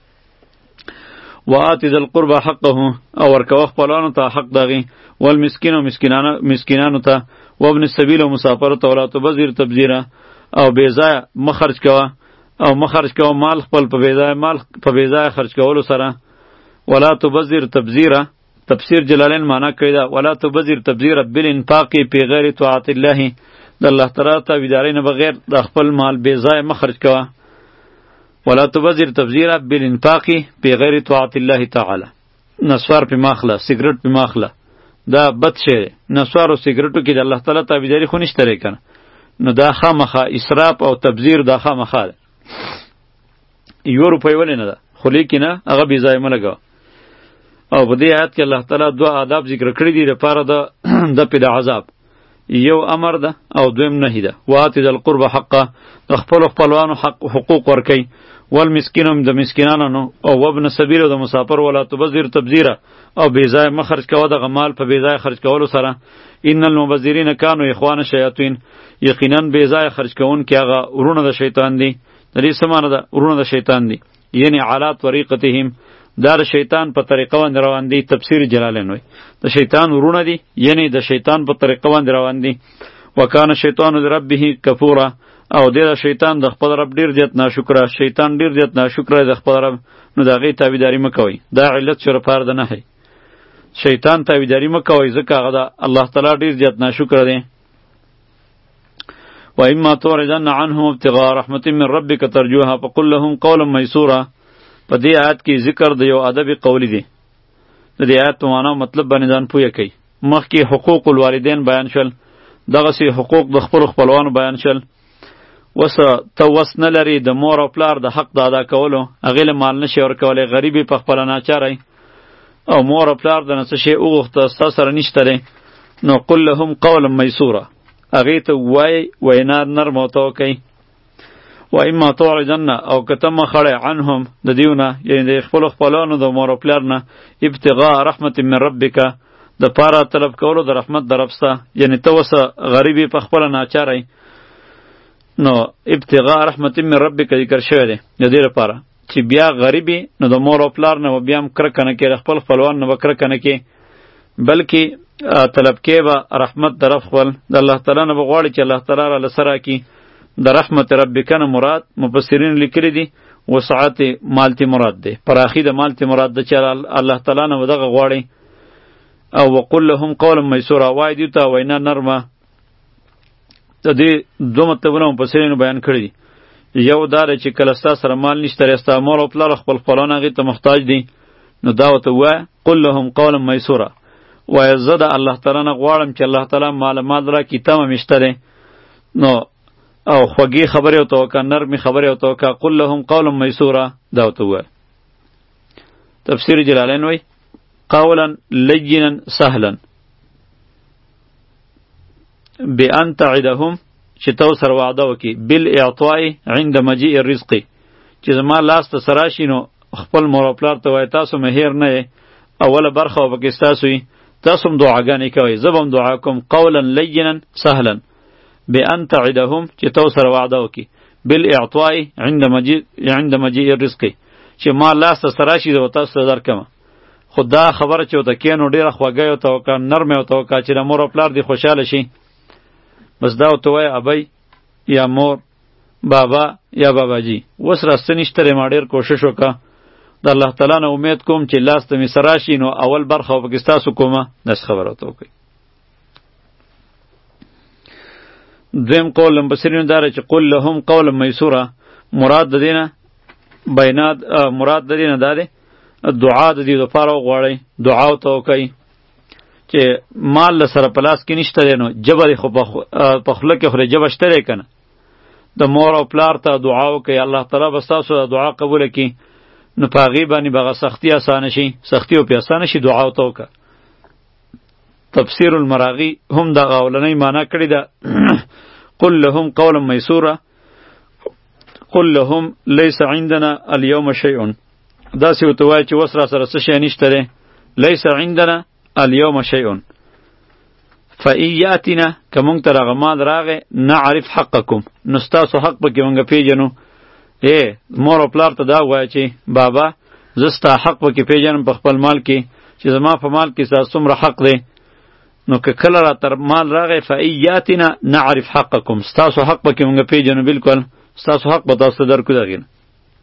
وآت ذل قربى حقه او ورکوه خپلانو ته حق دغی، والمسکین او مسکینانو مسکینانو ته، وابن السبیل او مسافر ته، ولا تبذر تبذیرا او بیځای مخرج کوه او مخرج کوه مال خپل په بیځای مال په بیځای خرج کولو سره. ولا تبذر تبذیرا تفسیر جلالین معنا کوي دا ولا تبذر تبذیرا بالانفاق فی غیر طاعت الله، د الله تعالی تابعداري نه بغیر د خپل مال بیځای مخرج کوه. ولا تبذر تبذیرا بالانفاق فی غیر طاعت الله تعالی. نسوار په ماخله، سیګریټ په ماخله، دا بد شی دی. نسوار او سیګریټو کې د الله تعالی تابعداري خو نشته لري کنه، نو دا خامخا اسراف او تبذیر دا خامخا ده. یو روپۍ ولې نه ده، خو لیکنه هغه بې ځایه مه لګوه. او په دې آیت کې الله تعالی دوه آداب ذکر کړي دي لپاره د دفع د عذاب. یو امر ده او دویم نهی ده. وآت ذل القربى حقه، د خپلو خپلوانو حق حقوق ورکوئ. والمسکین هم د مسکینانو او وابن سبیل او د مسافر. ولا تبذر تبذیره او بیځای مخرج کوه دغه مال په بیځای خرج کولو سره. ان المبذرین کانوا اخوان شیاطین، یقینا بیځای خرج کوونکي هغه ورونه د شیطان دي. د دې څه معنی ده؟ ورونه د شیطان دي، یعنی علی طریقتهم، دا د شیطان په طریقه باندې روان دي. تفسیر جلالین وایي د شیطان ورونه دي، یعنی د شیطان په طریقه باندې روان دي. وکانه شیطان لربه کفورا، او د شیطان د خپل رب ډیر زیات ناشکره، شیطان ډیر زیات ناشکره د خپل رب، نو د هغې تابعداري مه کوئ. دا علت شو لپاره د نهی. شیطان تابعداري مه کوئ ځکه هغه د الله تعالی ډیر زیات ناشکره دی. و اما تعرضن عنهم ابتغاء رحمة من ربك ترجوها فقل لهم قولا میسورا. په دې آیت کې ذکر د یو ادب قولی دی. د دې آیت معنا مطلب باندې ځان پوهه کوي. مخکې حقوق الوالدین بیان شول، دغسې حقوق د خپلو خپلوانو بیان شول. وسه ته وس نه لري د مور او پلار د حق د ادا کولو، هغې له مال نشي ورکولی، غریب یې پخپله ناچاری، او مور او پلار د نه څه شی وغوښته ستا سره نشته دی، نو قل لهم قولا میسورا، هغې ته ووایئ وینا نرمه ورته وکئ. و اما تعرضن، او که ته مخړی عنهم د دیونه، یعنې د خپلو خپلانو د مور او پلار نه، ابتغاء رحمت من ربک، د پاره طلب کولو د رحمت د رب سته، یعنې ته وسه غریب یې پخپله ناچاری، نو ابتغاء رحمت من ربک ذکر شوی دی د دې لپاره چې بیا غریبی نو د مور او پلار نه بیا هم کرکه نه کې، د خپل خپلوان نه به کرکه نه کې، بلکې طلب کې به رحمت د رب خپل د الله تعالی نه به غواړي چې الله تعالی راله څه راکړي. د رحمت ربک نه مراد مفسرین لیکلي دي وسعت مالتی مراد دی، پراخي د مالتی مراد ده چې الله تعالی نه به دغه غواړي. او وقل لهم قولا میسورا، وایي دوی ته وینا نرمه. د دې دوه مطلبونه مفسرینو بیان کړي دي. یو دا دی چې کله ستا سره مال نشته دی، ستا مور او پلار خپل خپلوان هغې ته محتاج دي، نو دا ورته ووایه قل لهم قولا میسورا، وایه زه د الله تعالی نه غواړم چې الله تعالی مال مال راکړي، تمه مې شته دی، نو او خوږې خبرې ورته وکړه، نرمې خبرې ورته وکړه، قل لهم قولا میسورا، دا ورته ووایه. تفسیر جلالین وایي قولا لینا سهلا بأن تعدهم، چې تو سره وعده وکړي، بالاعطاء عند مجیء الرزق، چې زما لاس ته سره راشي نو خپل مور او پلار ته وایي تاسو مې هیر نه یې، اوله برخه به پکې ستاسو وي، تاسو هم دعاګانې کوئ، زه به هم دعا کوم. قولا لینا سهلا بأن تعدهم، چې تو سره وعده وکړي، بالاعطاء عند مجیء عند مجیء الرزق، چې ما لاس ته سره راشي زه تاسو ته درکمه. خو دا خبره چې ورته کښېنو ډېره خوږه یې ورته وکړه، نرمه یې ورته وکړه چې د مور او پلار دې خوشحاله شي، بس دا ورته وایه ابی یا مور بابا یا باباجي، اوس راسته نشته دی، ما ډېر کوشش وکړه، د الله تعالی نه امید کوم چې لاس ته مې سره راشي نو اول برخه به پکې ستاسو کومه، داسې خبره ورته وکړئ. دویم قول مفسرینو دا دی چې قل لهم قولا میسورا، مراد د دې نه بینات مراد د دې نه دا دی دعا د دې دپاره وغواړئ، دعا ورته وکئ چې مال له سره په لاس کې نشته دی، نو ژبه دې خو په خوله کې خورې، ژبه شته دی که نه، د مور او پلار ته دعا وکئ، الله تعالی به ستاسو د دعا قبوله کړي. نو په هغې باندې به هغه سختي اسانه شي، سختي او پې اسانه شي، دعا ورته وکړه. تفسیر المراغي هم دغه اولنۍ معنا کړې ده قل لهم قولا میسورا قل لهم لیس عندنا اليوم شیء، داسې ورته وایه چې اوس را سره څه شی نشته دی، لیس عندنا اليوم شیء فإن یاتنا که مونږ ته دغه مال راغی نعرف حقکم، نو ستاسو حق پکې مونږ پیژنو. ای مور او پلار ته دا ووایه چې بابا زه ستا حق پکې پیژنم په خپل مال کې چې زما په مال کې ستا څومره حق دی. نو که کله را تر مال راغی فإن یاتنا نعرف حقکم، ستاسو حق پکې مونږ پیژنو، بالکل ستاسو حق به تاسو ته درکو. دغې نه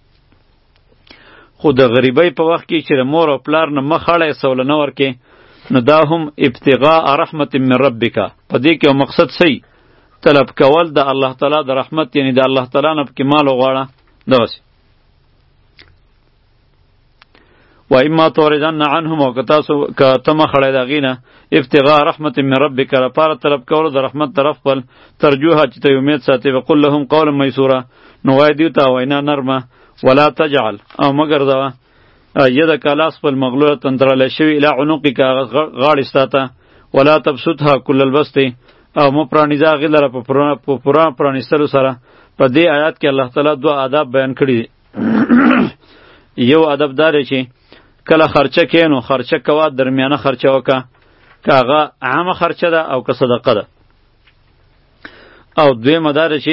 خو د غریبۍ په وخت کې چې د مور او پلار نه مخ اړی سوله نه ورکې، نو دا هم ابتغاء رحمت من ربک، په دې کې یو مقصد سی طلب کول د الله تعالی د رحمت، یعنی د الله تعالی نه پکې مال وغواړه. دغسې و اما توردن عنهم، او که تاسو که ته مخ اړی د هغې نه ابتغاء رحمت من ربک، لپاره طلب کولو د رحمت طرف خپل، ترجوها چې ته امید ساتې، وقل لهم قولا میسورا، نو وایه دیو ته وینا نرمه، ولا تجعل او مگر دوا یدک لاس خپل مغلولة تړلی شوي الی عنقک غاړې ستا ته، ولا تبسطها کل البسط او مه پرانیزه هغې لره په پوره پرانیستلو سره. په دې آیات کې الله تعالی دوه آداب بیان کړي دي. یو ادب دا دی چې کله خرچه کې نو خرچه کوه، درمیانه خرچه وکړه، که هغه عامه خرچه ده او که صدقه ده. او دویمه دا ده چې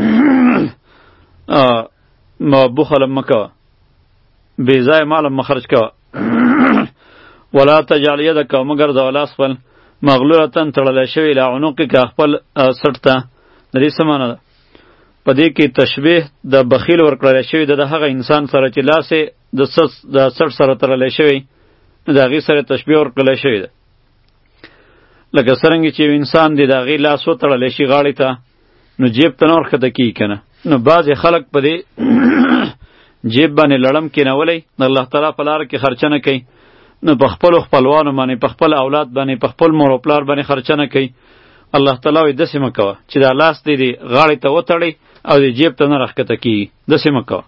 بخل مه کوه، بې ځایه مال مه خرچ کوه. ولا تجعل یدک، او مه ګرځوه لاس خپل مغلولة تړلی شوی الی عنقک خپل سټ ته. د دې څه معنی ده؟ په دې کې تشبیه د بخیل ورکړلی شوي ده د هغه انسان سره چې لاس یې د سټ سره تړلی شوی، د هغې سره تشبیه ورکړلی شوی ده. لکه څرنګه چې یو انسان دی د هغې لاس وتړلی شي غاړې ته، نو جیب ته نه ورښکته کېږي که نه. نو بعضې خلک په دې جیب باندې لړم کېنولی، د الله تعالی په لاره کې خرچه نه کوي، نو په خپلو خپلوانو باندې، په خپل اولاد باندې، په خپل مور او پلار باندې خرچه نه کوي. الله تعالی وایي داسې مه کوه چې دا لاس دې دې غاړې ته وتړی او دې جیب ته نه راښکته کېږي، داسې مه کوه.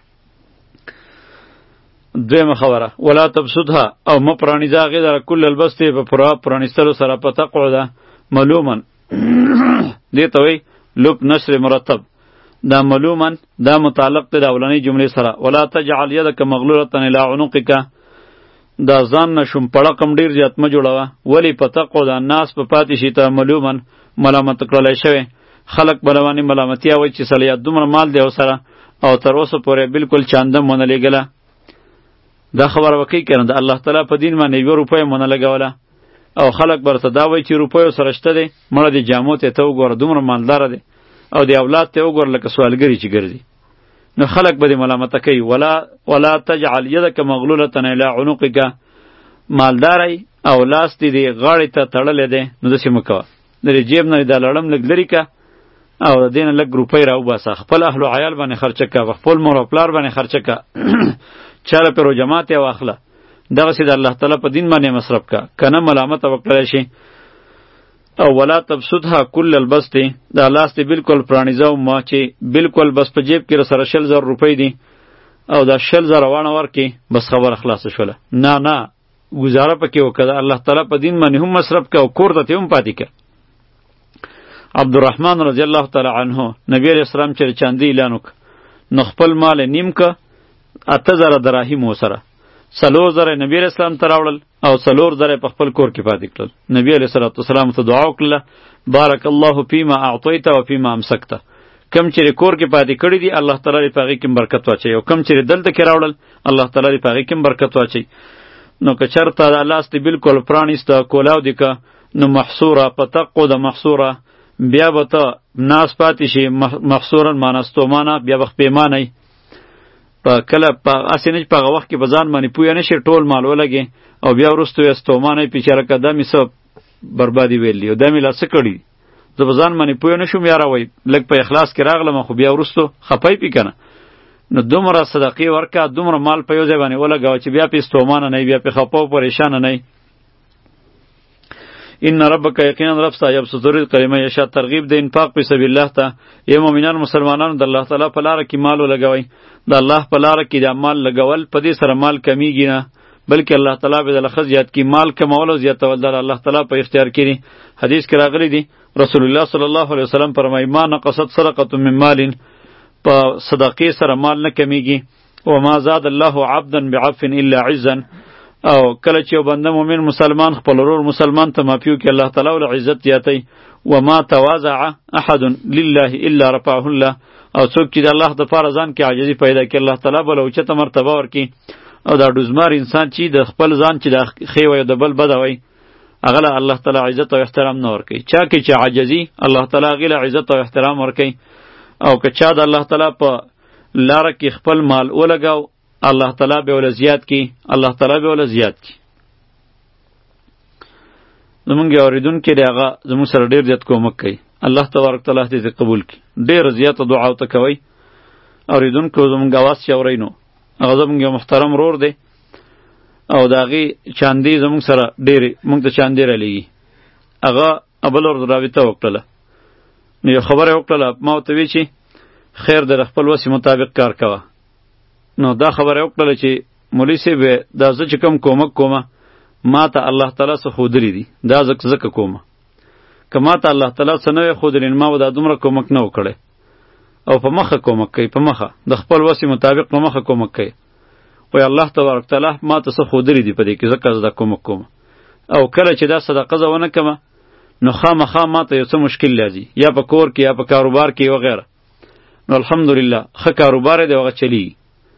دویمه خبره ولا تبسطها، او مه پرانیزه هغې لره کل البسط، په پوره پرانیستلو سره، په تقعده ملومن دې ته وایي لب نشر مرتب. دا ملومن دا متعلق دی د اولنۍ جملې سره. ولا تجعل یدک مغلولة الی عنقک، دا ځان نه شوم پړقم ډېر زیات مه جوړوه. ولې په تقعد الناس په پاتې شي ته ملومن ملامت کړلی شوی. خلک به باندې ملامتیا وایي چې سړی دومره مال دی ورسره او تر اوسه پورې بالکل چاندم ونه لېږله. دا خبره به کوي که نه، د الله تعالی په دین باندې یوه روپۍ هم ونه لګوله، او خلک به ورته دا وایي چې روپۍ ورسره شته دی، مړه دې جامو ته ته وګوره دومره مالداره دی، او د اولاد ته وګوره لکه سوالګري چې ګرځي. نو خلق به دې ملامته کوي. ولا ولا تجعل یدک مغلولة الی عنقک، مالداری او لاس دې دې غاړې ته تړلی دی، نو داسې مه کوه. د دې جیب نه دا لړم لږ لرې که، او د دې نه لږ روپۍ راوباسه، خپل اهل و عیال باندې خرچه که، په خپل مور او پلار باندې خرچه که، چا له پې روجمات یې واخله، دغسې د الله تعالی په دین باندې مصرف که، که نه ملامته به کړلی شي. او ولا تبسطها کل البسط، دا لاس دې بالکل پرانیزه ما چې بالکل بس په جیب کې رسره شل زر روپۍ دي او دا شل زره وانه ورکې، بس خبره خلاصه شوله. نه نه، گزاره پکې وکړه، الله تعالی په دین باندې هم مصرف که او کور ته ترې هم پاتې که. عبدالرحمن رضی الله تعالی عنه نبی علیه السلام چې چاندي اعلان وکړ، نو خپل مال نیم که، اته زره دراهم وسره، څلور زره نبی علیه السلام ته راوړل او څلور زره په خپل کور کې پاتې کړل. نبی علیه الصلاة والسلام ته دعا وکړله بارک الله فیما اعطیت و فیما امسکت، کم چې کور کې پاتې کړي دي الله تعالی دې په هغې کې برکت واچوي، او کم چې دلته کې راوړل الله تعالی دې په هغې کې برکت واچوي. نو که چېرته دا لاس دې بالکل پرانیسته، کولاو دې که، نو محصوره په تقعد محصوره، بیا به ته ناس پاتې شي، محصورا معنا ستومانه، بیا به خپېمانی په کله په هسې نه چې په هغه وخت کې به ځان باندې پویه نه شي، ټول مال ولګې او بیا وروسته یې ستومانه یې پیچاره که دا مې څه بربادي ویلي او دا مې لا څه کړي، زه به ځان باندې پویه نه شوم یاره، وایي لږ په اخلاص کې راغلم خو بیا وروستو خفی پې که نه. نو دومره صدقې ورکه، دومره مال په یو ځای باندې ولګوه چې بیا پې ستومانه نه وي، بیا پې خفه او پریشانه نه وي. ان ربک یقینا رب ستا یبسط الرزق لمن یشاء ترغیب د انفاق په سبیل الله ته. ای مؤمنان مسلمانانو د الله تعالی په لاره کې مال ولګوئ. د الله په لاره کې د مال لګول په دې سره مال کمیږي نه، بلکې الله تعالی به د لخص زیات کی مال کمول او زیاتول د الله تعالی په اختیار کې دي. حدیث کې راغلی دی رسول الله صلی الله علیه وسلم فرمایي ما نقصت صدقه من مال، په صدقې سره مال نه کمیږي. و ما زاد الله عبدا بعفو الا عزا، او کله چې یو بنده مؤمن مسلمان خپل ورور مسلمان ته معافي وکړي الله تعالی ول عزت زیاتی. و ما تواضع احد لله الا رفعه الله، او څوک چې د الله د پاره ځان کې عاجزي پیدا کړي الله تعالی بل اوچته مرتبه ورکړي. او دا ډوزمار انسان چې د خپل ځان چې د خیوي د بل بدوي هغه له الله تعالی عزت او احترام نه ورکړي. چا کې چې عاجزي الله تعالی غیله عزت او احترام ورکړي. او که چا د الله تعالی په لاره کې خپل مال ولګاو الله تعالی به ول زیات کی، الله تعالی به ول زیات کی. زمونږ اوریدونکو دی هغه زموږ سره ډیر زیات کومک کوي. الله تبارک تعالی دې قبول کړي. ډیر زیات دعا او تکوي. اوریدونکو زمونږ आवाज چې اورینو هغه زمونږ یو محترم رور دی او د هغې چاندې زمونږ سره ډېرې مونږ ته چاندې رالیږي. هغه ابل ورځ رابطه وکړله، نو یو خبره یې وکړله، ما ورته وی چې خیر د خپل وسې مطابق کار کوه. نو دا خبره یې وکړله چې مولوي صاحب دا زه چې کوم کومک کومه ما ته الله تعالی څه ښودلي دي، دا زه ځکه کومه. که ما ته الله تعالی څه نه وی ښودلي نو ما به دا دومره کومک نه و کړی. او په مخه کومک کوي، په مخه د خپل وسې مطابق په مخه کومک کوي. وای الله تبارک تعالی ما ته څه ښودلي دي په دې کې ځکه زه دا کومک کوم. او کله چې دا صدقه زه ونه کړمه نو خامخا ما ته یو څه مشکل راځي، یا په کور کې یا په کاروبار کې وغیره. نو الحمدلله ښه کاروبار دی هغه چلیږي.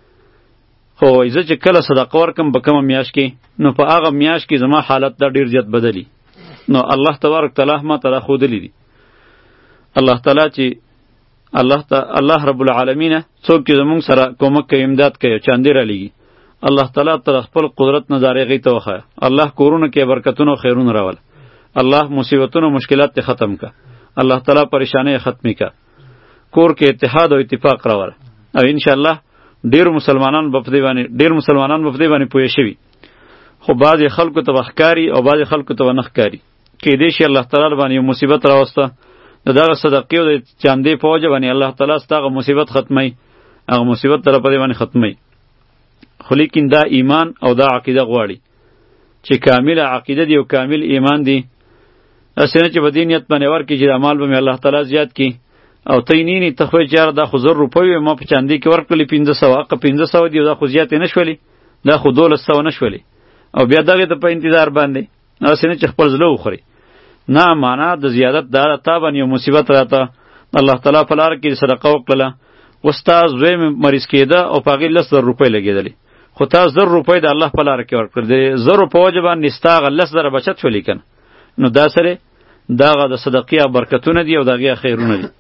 خو وای زه چې کله صدقه ورکم په کومه میاشت کې نو په هغه میاشت کې زما حالت دا ډېر زیات بدلی. نو الله تبارک تعالی ما ته دا ښودلي دي. الله تعالی چې الله ته الله رب العالمین څوک چې زمونږ سره کومک کوي امداد کوي چاندې رالیږي الله تعالی تر خپل قدرت نه دارېغې ته وخایه. الله کورونه کې برکتونه او خیرونه راول. الله مصیبتونه مشکلات ته ختم کا. الله تعالی پریشانې ختمې کا. کور کې اتحاد او اتفاق راول. او ان شاء الله ډیر مسلمانان په دې باندې ډیر مسلمانان په دې باندې پوه شوي. خو بعضې خلکو ته وښکاري او بعضې خلکو ته ونه ښکاري. کیدای شي الله تعالی باندې یو مصیبت راوسته د دغه صدقې او د چاندې په وجه باندې الله تعالی ستا هغه مصیبت ختمی، هغه مصیبت در په دې باندې ختمی. خو لیکن دا ایمان او دا عقیده غواړي چې کامله عقیده دی او کامل ایمان دی. هسې نه چې په دې نیت باندې ورکړي چې دا مال به مې الله تعالی زیات کړي او ته یې نینې ته خو یې چې یاره دا خو زر روپۍ وې ما په چاندې کې ورکړلې پنځه سوه حقه پنځه سوه دي او دا خو زیاتې نه شولې، دا خو دولس سوه نه شولې او بیا دغې ته په انتظار باندې هسې نه چې خپل زړه وخوري. نه معنا د زیادت دا تا باندې یو مصیبت راته الله تعالی په لاره کې صدقه وکړله. اوس تا زوی مې مریض کېده او په هغې لس زره روپۍ لګېدلې، خو تا زر روپۍ د الله په لاره کې ورکړل. د زرو په وجه باندې ستا هغه لس زره بچت شولې که نه. نو دا سره دا هغه د صدقې برکتونه دي او د هغې خیرونه دي.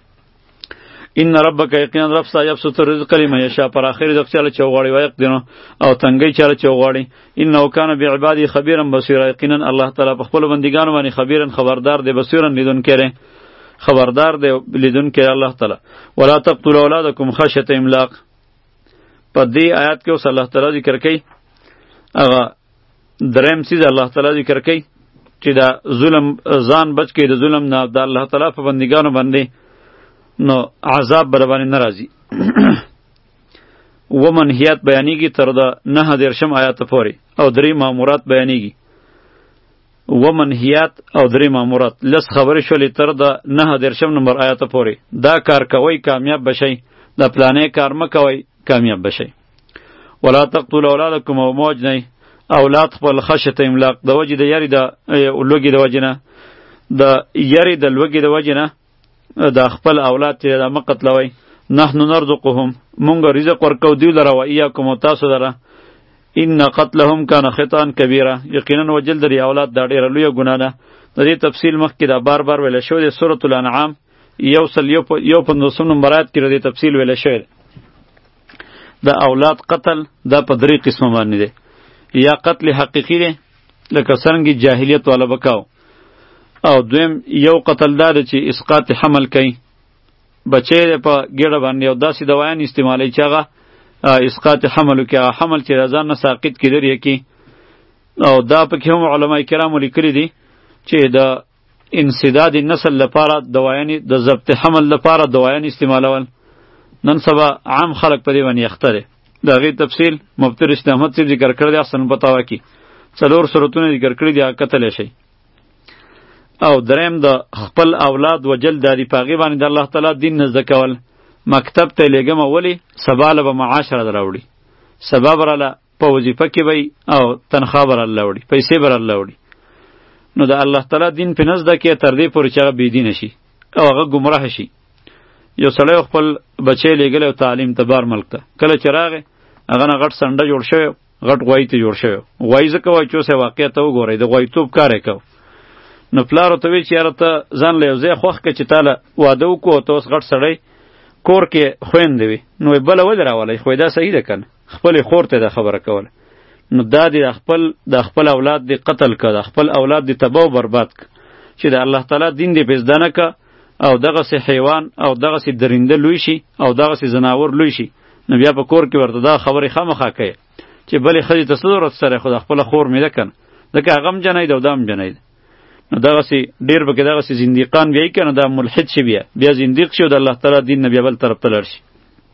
ان ربک یقینا رب ستا یبسط الرزق لمن یشاء پر اخر رزق چاله چې وغواړي ویقدر او تنګۍ چاله چې وغواړي. انه کان بعباده خبیرا بصیرا یقینا الله تعالی په خپل بندګانو باندې خبیرا خبردار دی بصیرا لیدونکی دی خبردار دی لیدونکی الله تعالی. ولا تقتلوا اولادکم خشیة املاق. په دې آیات کې اوس الله تعالی ذکر کوي هغه دریم څیز الله تعالی ذکر کوي چې دا ظلم ځان بچ کړي د ظلم نه د الله تعالی په بندګانو باندې نو عذاب بر باندې ناراضي. و منهیات بیانیږي تر د نه دیرشم آیات پورې او درې مامورات بیانیږي. و منهیات او درې مامورات لس خبرې شولې تر د نه دیرشم نمبر آیات پورې. دا کار کوئ کامیاب بشئ، دا پلانې کار مه کوئ کامیاب بشئ. ولا تقتلوا اولادکم او موجنئ اولاد خپل خشیة املاق د وجې د یاري د لوږې د وجې نه د یاري د لوږې د وجې نه دا خپل اولاد چې دا مه قتلوئ. نحنو نرزقهم مونږ رزق ورکو دوی لره و ایاکم او تاسو لره. ان قتلهم کان خطأ کبیره یقینا وجل د اولاد دا ډېره لویه ګناه ده. د دې تفصیل مخکې دا بار بار ویلی شوی دی. سورة الانعام یو سل یو پنځوسم نمبر آیات کې د دې تفصیل ویلی شوی دی. د اولاد قتل دا په درې قسمه باندې دی. یا قتل حقیقي دی لکه څرنګې جاهلیت والا بکاو، او دویم یو قتل دا دی چې اسقاط حمل کوي، بچی دی په ګیډه باندې او داسې دوایان استعمالی چې هغه اسقاط حمل وکړي، هغه حمل چې د ځان نه ساقط کېدل یې کړي. او دا پکې هم علما کرامو لیکلي دي چې د انسداد نسل لپاره دوايانې د ضبط حمل لپاره دوايانې استعمالول. نن سبا عام خلک په دې باندې اخته دي. د هغې تفصیل مفتی رشید احمد صاحب ذکر کړی دی احسن الفتاوا کې. څلور صورتونه ذکر کړي دي، هغه کتلی شئ. او دریم د خپل اولاد وجل د دې په هغې باندې د الله تعالی دین نه زده کول. مکتب ته یې لېږمه ولې سبا له به معاش راله راوړي، سبا به راله په وظیفه کې به او تنخوا به راله راوړي، پیسې به راله راوړي. نو د الله تعالی دین پې نه زده کړې تر دې پورې چې هغه بېدینه شي او هغه ګمراه شي. یو سړی خپل بچی لېږلی او تعلیم ته بار ملک ته، کله چې راغی هغه نه غټ سنډه جوړ شوی، غټ غوایي ته جوړ شوی. غوایي ځکه وایي چې اوس یې واقع ته وګورئ، د غوایتوب کار یې کو. نو پلار ورته وایي چې یاره ته ځان له یو ځای خوښ کړه چې تا له واده وکړو او ته اوس غټ سړی کور کې خویندې وي، نو بله ولې راولئ؟ خو دا صحیح ده که نه؟ خپلې خور ته دا خبره کوله. نو دا دې د خپل د خپل اولاد دې قتل که، د خپل اولاد دې تباه و برباد که، چې د الله تعالی دین دې پې زده نه که او دغسې حیوان او دغسې درنده لوی شي او دغسې زناور لوی شي. نو بیا په کور کې ورته دا خبرې خامخا کوي چې بلې ښځې ته څه ضرورت سره خو د خپله خور مې ده که نه، ځکه هغه هم جنۍ ده او دا هم جنۍ ده. نو دغسې ډېر پکې دغسې زندیقان بیا یي که نه، دا ملحد شي، بیا بیا زندیق شي او د الله تعالی دین نه بیا بل طرف ته لاړ شي.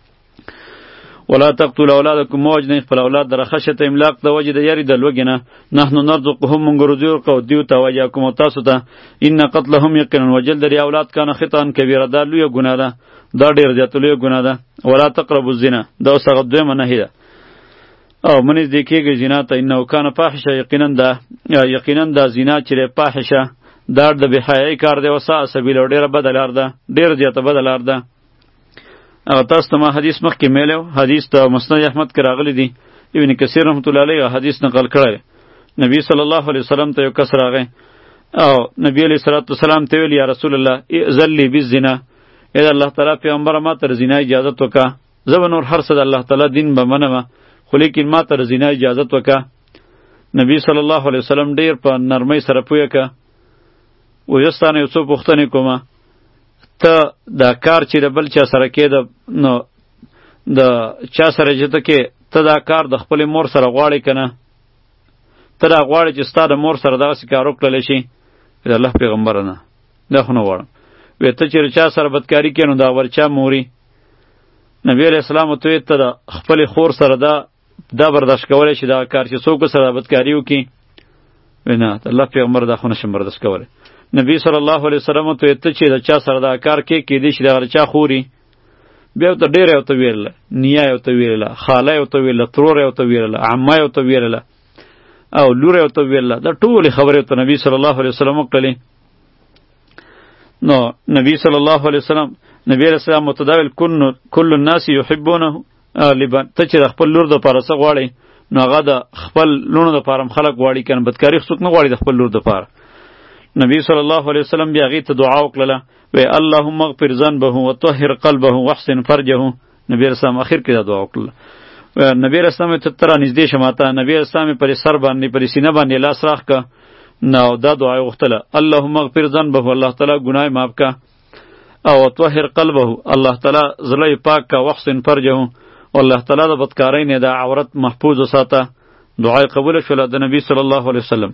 ولا تقتلوا اولادکم مه وژنئ خپل اولاد در خشیة املاق د وجې د یارې د لوږې نه. نحنو نرزقهم موږ روزي ورکوو دیو ته وایاکم او تاسو ته. ان قتلهم یقینا وجل د دې اولاد کانه خطا کبیره، دا لویه ګناه ده، دا ډېر زیاته لویه ګناه ده. ولا تقربوا الزنا دا اوس هغه دویمه نهي ده. او مه نږدې کېږئ زنا ته. انه کان فاحشه یقینا دا یقینا دا زنا چې دی فاحشه دا د بېحیایۍ کار دی. وساء سبیل او ډېره بده لار ده، ډېر زیاته بده لار ده. او تاسو ته ما حدیث مخکې میلی و، حدیث د مسند احمد کې راغلی دی، ابن کثیر رحمت الله علیه حدیث نقل کړی. نبی صلی الله علیه وسلم ته یو کس راغی او نبی علیه الصلاة والسلام ته ویل یا رسول الله ائذن لی بالزنا، ای د الله تعالی پیغمبره ما ته د زنا اجازت وکړه، زه به نور هر څه د الله تعالی دین به منمه خو لیکن ما ته د زنا اجازت وکړه. نبی صلی الله علیه وسلم ډېر په نرمۍ سره پویه که و زه ستانه یو څو پوښتنې کومه، ته دا کار چې د بل چا سره کې د نو د چا سره چې ته کې ته دا کار د خپلې مور سره غواړې که نه؟ ته دا غواړې چې ستا د مور سره دغسې کار وکړلی شي؟ د الله پیغمبره نه، دا خو نه غواړم. وی ته چې چا سره بدکاري کوې نو دا ورچا موري؟ نبی علیه السلام ورته ویل ته د خپلې خور سره دا دا برداشت کولی شي دغه کار چې څوک سره بدکاري وکړي؟ وی نه، د الله پیغمبر دا خو نشم برداشت کولی. نبی صلی الله علیه وسلم ته ته چې د چا سره دا کار کې کېدی شي دغه چا خوري؟ بیا ورته ډېره یې ورته ویلله، نیه یې ورته ویلله، خاله یې ورته ویلله، تروره یې ورته ویلله، عمه یې ورته ویلله او لوره یې ورته ویلله. دا ټولې خبرې ورته نبی صلی الله علیه وسلم وکړلې. نو نبی صلی الله علیه وسلم نبی علیه السلام ورته دا ویل کل الناس یحبونه لبن، ته چې د خپل لور دپاره څه غواړې نو هغه د خپل لوڼو دپاره هم خلک غواړي که نه، بدکاري څوک نه غواړي د خپل لور دپاره. نبی صلی الله علیه وسلم بیا هغې ته دعا وکړله، وی اللهم اغفر ذنبه وطهر قلبه واحسن فرجه. نبی علیه السلام اخر کې دا دعا وکړله. نبی علیه السلام ته ته رانږدې شه ماته، نبی علیه السلام یې پر سر باندې پر سینه باندې لاس راخ که نو دا دعا یې غوښتله، اللهم اغفر ذنبه، الله تعالی ګناه یې معاف که، او طهر قلبه، الله تعالی زړه یې پاک که، واحسن فرجه، الله تعالی د بدکارۍ نه د عورت محفوظ وساته. دعا یې قبوله شوله د نبی صلی الله علیه وسلم.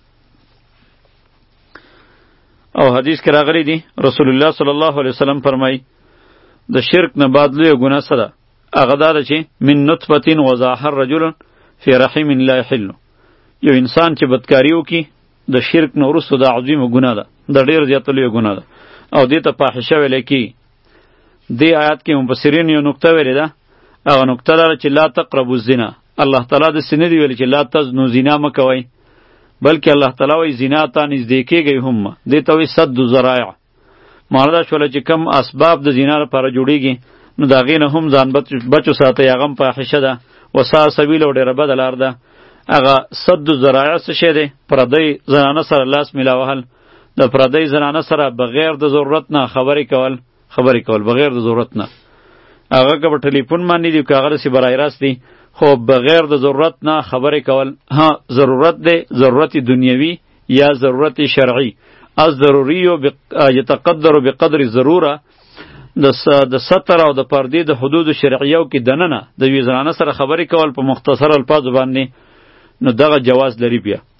او حدیث کې راغلی دی رسول الله صلی الله علیه وسلم فرمایي د شرک نه بعد لویه ګناه څه ده؟ هغه دا ده چې من نطفة وضعها رجل فی رحم لا یحل، یو انسان چې بدکاري وکړي د شرک نه وروسته دا عظیمه ګناه ده، دا ډېر زیاته لویه ګناه ده او دې ته فاحشه ویلی کېږي. دې آیات کې مفسرین یو نکته ویلې ده، هغه نکته دا ده چې لا تقربوا الزنا. الله تعالی داسې نه دی ویلي چې لا تزنو زنا مه کوئ، بلکې الله تعالی وایي زنا ته نږدې کېږئ هم، دې ته وایي سد الذرایع. معنا دا شوله چې کم اسباب د زنا لپاره جوړېږي نو د هغې نه هم ځان بچو ساتئ، هغه هم فاحشه ده. وسا سبیل او ډېره بده لار ده. هغه سد الذرایع څه شی دی؟ پردۍ زنانه سره لاس میلاوهل، د پردۍ زنانه سره بغیر د ضرورت نه خبرې کول، خبرې کول بغیر د ضرورت نه، هغه که په ټلیفون باندې دي که هغه داسې برای راست دي، خو بغیر د ضرورت نه خبرې کول. ها ضرورت دی، ضرورت دنیوي یا ضرورت شرعي. از ضروری یتقدر بقدر ضروره، د ستر او د پردې د حدود شرعیو کې دننه د یوې زنانه سره خبرې کول په مختصر الفاظو باندې نو دغه جواز لري. بیا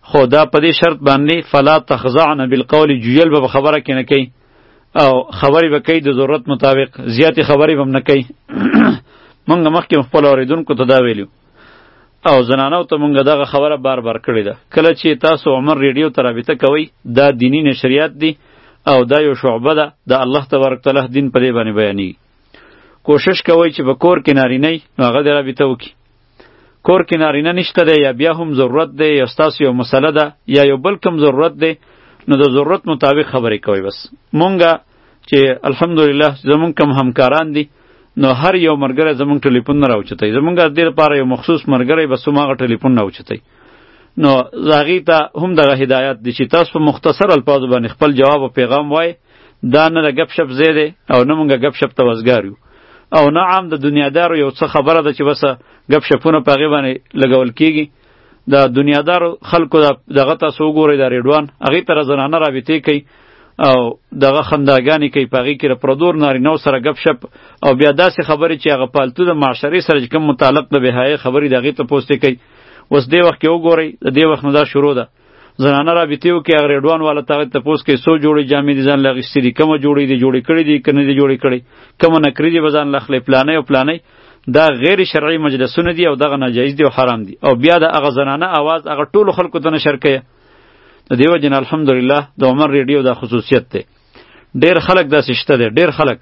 خو دا په دې شرط باندې فلا تخضعن بالقول جویل به خبره کې نه کوي او خبرې به کوي د ضرورت مطابق زیاتې خبرې به هم نه کوي مونږ مخکې خپل اورېدونکو ته دا ویلو او زنانو ته مونږ دغه خبره بار بار کړې ده کله چې تاسو عمر ریډیو ته رابطه کوئ دا دینی نشریات دي او دا یو شعبه ده د الله تبارک تعالی دین په دې باندې بیانېږي کوشش کوئ چې به کور کې نارینه نو هغه دې رابطه وکړي کور کې نارینه نشته دی یا بیا هم ضرورت دی یا ستاسو یو مسله ده یا یو بل کم ضرورت دی نو د ضرورت مطابق خبرې کوئ بس مونږه چې الحمدلله زمونږ کم همکاران دي نو هر یو مرګره زمونږ ټلیفون نه راوچتای زمونږ د دې لپاره یو مخصوص مرګره بس ماغه ټلیفون نه راوچتای نو زاغی ته هم دغه هدایت دي چې تاسو په مختصر الفاظ باندې خپل جواب او پیغام وای دا نه د غب شپ زیاده او نه مونږه غب شپ توسګاریو او نه عام د دنیادارو یو څه خبره ده چې بس غب شپونه په غی باندې لګول کیږي د دنیادارو خلکو دغه تاسو وګورئ د ریډوان هغه تر زنانه رابطې کوي او دغه خنداګانی کوي پاغي کې پردور نارینه سره غب شپ او بیا داسې خبرې چې هغه پالتو د معاشري سره کوم متعلق د بهای خبرې دغه ته پوسټ کوي وس دی وخت کې وګورئ د دې وخت نه دا شروع ده زنانه رابطې وکي هغه ریډوان والا ته ته پوسټ کوي سو جوړي جامې دي ځان لغښتې دي کوم جوړي دي جوړي کړي دي کنه دي جوړي کړي کوم نکري دي بزان لخلې پلانې او پلانې دا غیر شرعي مجلسونه دي او دغه ناجایز دي او حرام دي او بیا د هغه زنانه आवाज هغه ټولو خلکو ته نشر کوي د دیو جن الحمدلله د عمر ریډیو دا خصوصیت ده ډیر خلک دا سشته ده ډیر خلک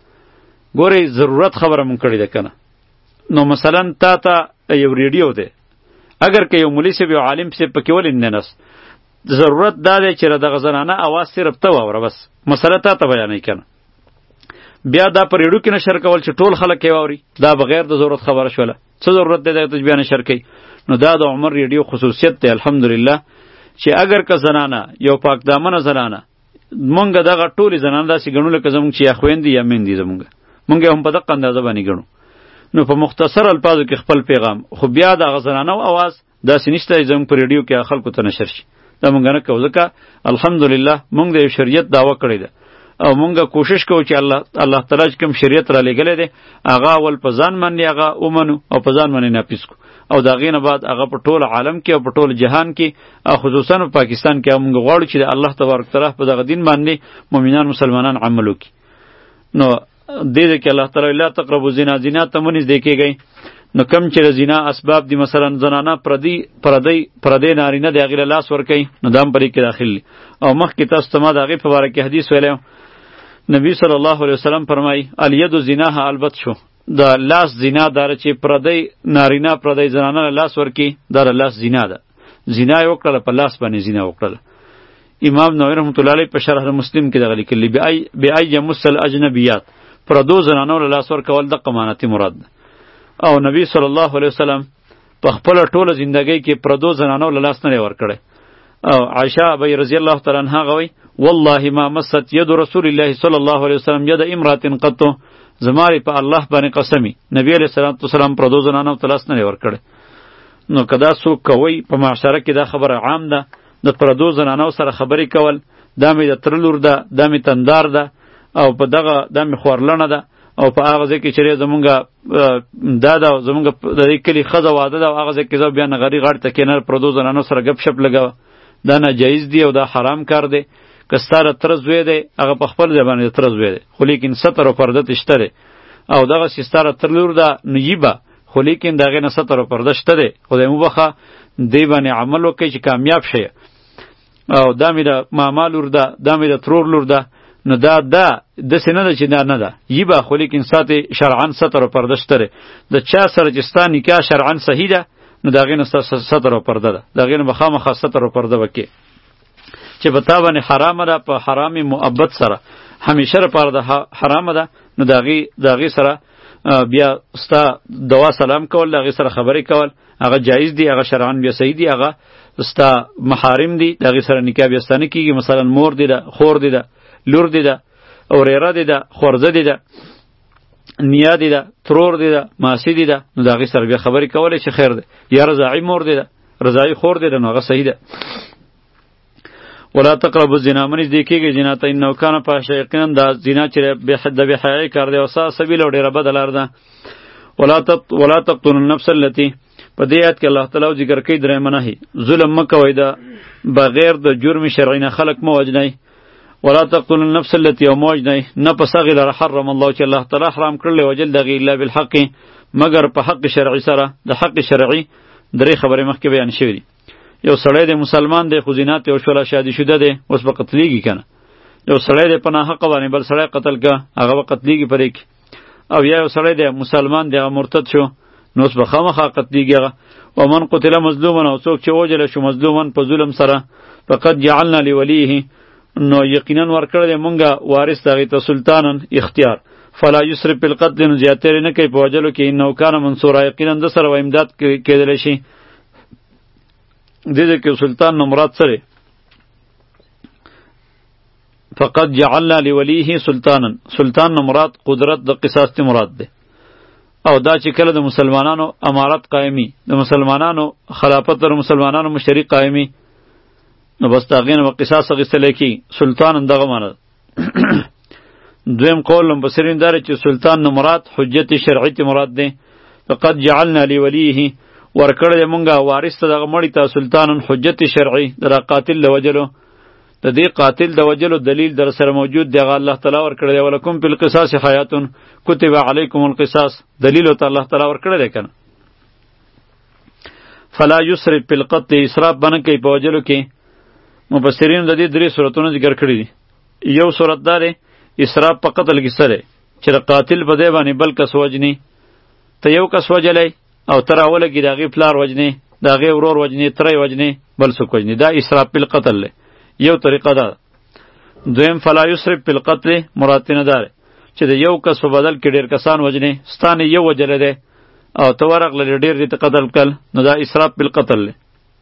ګوري ضرورت خبره مونږ کړی ده کنه نو مثلا تا ته یو ریډیو ده اگر که یو مولوی سی یو عالم سی پکې ولې نه نس ضرورت دا ده چې دغه زنانه आवाज صرف ته واوره بس مسله تا ته بیانې کنه بیا دا پر ریډیو کې نشر کول چې ټول خلک یې واوري دا بغیر د ضرورت خبره شوله څه ضرورت ده د بیان نشر کوي نو دا د عمر ریډیو خصوصیت ده الحمدلله چې اگر که زنانه یو پاک دامنه زنانه مونږ دغه ټولې زنانه داسې ګڼو لکه زمونږ چې یا خویندې یا میندې زمونږ مونږ هم په دغه اندازه باندې ګڼو نو په مختصر الفاظو کې خپل پیغام خو بیا دغه زنانه اواز داسې نشته زمونږ په ریډیو کې خلکو ته نشر شي دا مونږ نه کوو ځکه الحمدلله مونږ د شریعت دعوه کړې ده او مونږ کوشش کوو چې الله الله تعالی کوم شریعت را لګلې ده هغه ول په ځان باندې هغه اومنو او په ځان باندې ناپیس کو او دا غینه بعد هغه په ټول عالم کې او په ټول جهان کې او خصوصا په پاکستان کې موږ غواړو چې الله تبارک تعالی په دغه دین باندې مؤمنان مسلمانان عمل وکړي نو دې دې کې الله تعالی لا تقربوا زنا زنا ته مونږ دې کېږي نو کم چې زنا اسباب دي مثلا زنانه پردي پردي پردي نارینه د غیر لاس ور کوي نو دام پرې کې داخلي او مخ کې تاسو ته ما دغه په اړه کې حدیث ویلو نبی صلی الله علیه وسلم فرمای الیدو زناها البت شو دا لاس زنا دار چې پردی نارینه پردی زنانه لاس ورکی دا لاس زنا ده زنا یو کړه په لاس باندې زنا وکړه امام نووي رحمت الله علیه په شرح مسلم کې دغه لیکلی بی ای بی ای مسل اجنبیات پردو زنانه لاس ور کول د قمانتی مراد او نبی صلی الله علیه وسلم په خپل ټوله ژوندۍ کې پردو زنانه لاس نه ور کړه او عائشہ ابي رضی الله تعالی عنها غوي والله ما مست يد رسول الله صلی الله علیه وسلم يد امراه قط زماری په الله باندې قسمی نبی علیہ الصلوۃ والسلام پردو زنانه تلاس نه ور کړه نو کدا سو کوي په معاشره کې دا خبره عام ده د پردو زنانه سره خبرې کول دا مې د ترلور ده دا مې تندار ده او په دغه دا مې خورلنه ده او په هغه ځکه چې زمونږه دا دا زمونږه د کلی خزه واده ده او هغه ځکه زو بیا نغری غړ ته کینر پردو زنانه سره غب شپ لګاوه دا ناجایز دی او دا حرام کار دی که ستاره ترز وی دی هغه په خپل ځای باندې ترز وی دی خو لیکن ستر او پرده تشته دی او دغه ستاره ترلور ده نیبه خو لیکن دغه نه ستر او پرده شته دی خدای مو بخه دی باندې عمل وکړي چې کامیاب شي او دا مې د ماما لور ده دا مې د ترور لور ده نو دا دا د سینه ده چې دا نه ده یبه خو لیکن ساته شرعن ستر او پرده شته د چا سره چې ستا نکاح شرعن صحیح ده نو دا غینه ستر او پرده ده دا غینه بخامه خاص ستر او پرده وکي چې بتا باندې حرام ده په حرامي محبت سره همیشه لپاره ده حرام ده نو داغي داغي سره بیا ستا دوا سلام کول داغي سره خبرې کول هغه جایز دی هغه شرعن بیا صحیح دی هغه ستا محارم دی داغي سره نکاح بیا ستانه کیږي مثلا مور دی ده خور دی ده لور دی ده اوریرا دی ده خورزه دی ده نیا دی ده ترور دی ده ماسی دی ده نو داغي سره بیا خبرې کولای چې خیر دی یا رضاعی مور دی ده رضاعی خور دی ده نو هغه صحیح ده ولا تقربوا الزنا من دې کېږي زنا ته انه کان فاحشه یقینا دا زنا چې به حد به حیا کار دی او سا سبیل او ډیره بدلار ده ولا تق ولا تقتلوا النفس التي په دې آیت کې الله تعالی ذکر کوي درېیمه نهي، ظلم مه کوئ، د بغیر د جرم شرعي نه خلق مه وژنئ. ولا تقتلوا النفس التي مه وژنئ نفس هغې لره حرم الله چې الله تعالی حرام کړلی وجل د هغې الا بالحق مګر په حق شرعي سره. د حق شرعي درې خبرې مخکې بیان شوي دي. یو سړی دی مسلمان دی خو زنا ترې وشوله، شادي شده دی، اوس به قتلیږي که نه. یو سړی دی په ناحقه باندې بل سړی قتل که هغه به قتلیږي په دې کې. او یا یو سړی دی مسلمان دی هغه مرتد شو نو اوس به خامخا قتلیږي هغه. ومن قتل مظلوما، او څوک چې وجله شو مظلوما په ظلم سره، فقد جعلنا لولیه نو یقینا ورکړی دی مونږه وارث د هغې ته سلطانا اختیار. فلا یسرف فی القتل، نو زیاتېرې نه کوي په وژلو کې، انه کان منصورا، یقینا ده سره به امداد کېدلی شي. دې ځای کې سلطان نو مراد څه دی؟ فقد جعلنا لولیه سلطانا، سلطان نو مراد قدرت د قصاص تی مراد دی. او دا چې کله د مسلمانانو امارت قائمی، د مسلمانانو خلافت در مسلمانانو مشري قائمی، نو بس دا غینه به قصاص اخیستلی کی. سلطان دغه معنی دویم قول مفسرین داره چې سلطان نو مراد حجت شرعی تی مراد دی. فقد جعلنا لولیه ورکړی دی مونږه وارث ته دغه مړي ته سلطانا حجت شرعی، د قاتل له وجلو د دې قاتل د وجلو دلیل در سره موجود دی، هغه الله تعالی ورکړی دی. ولکم فی القصاص حیات کتب علیکم القصاص، دلیل ته الله تعالی ورکړی دی کنه. فلا یسرف فی القتل، اسراف بنه کوي په وجلو کې. مفسرین د دې درې صورتونه ذکر کړي دي. یو صورت دا دی اسراف په قتل کې سره چې د قاتل په دی باندې بل کس وجني، ته یو کس وجلی او تر اوله کې د هغې پلار وجنې، د هغې ورور وجنې، تری وجنې، بل څوک وجنې، دا اسراف فی القتل دی. یو طریقه ده. دویم فلا یسرف فی القتل مراد ترې ده چې د یو کس په بدل کې ډېر کسان وجنې، ستا نه یو وجلی دی او ته ورغلې ډېر دې ته قتل کړل، نو دا اسراف فی القتل دی.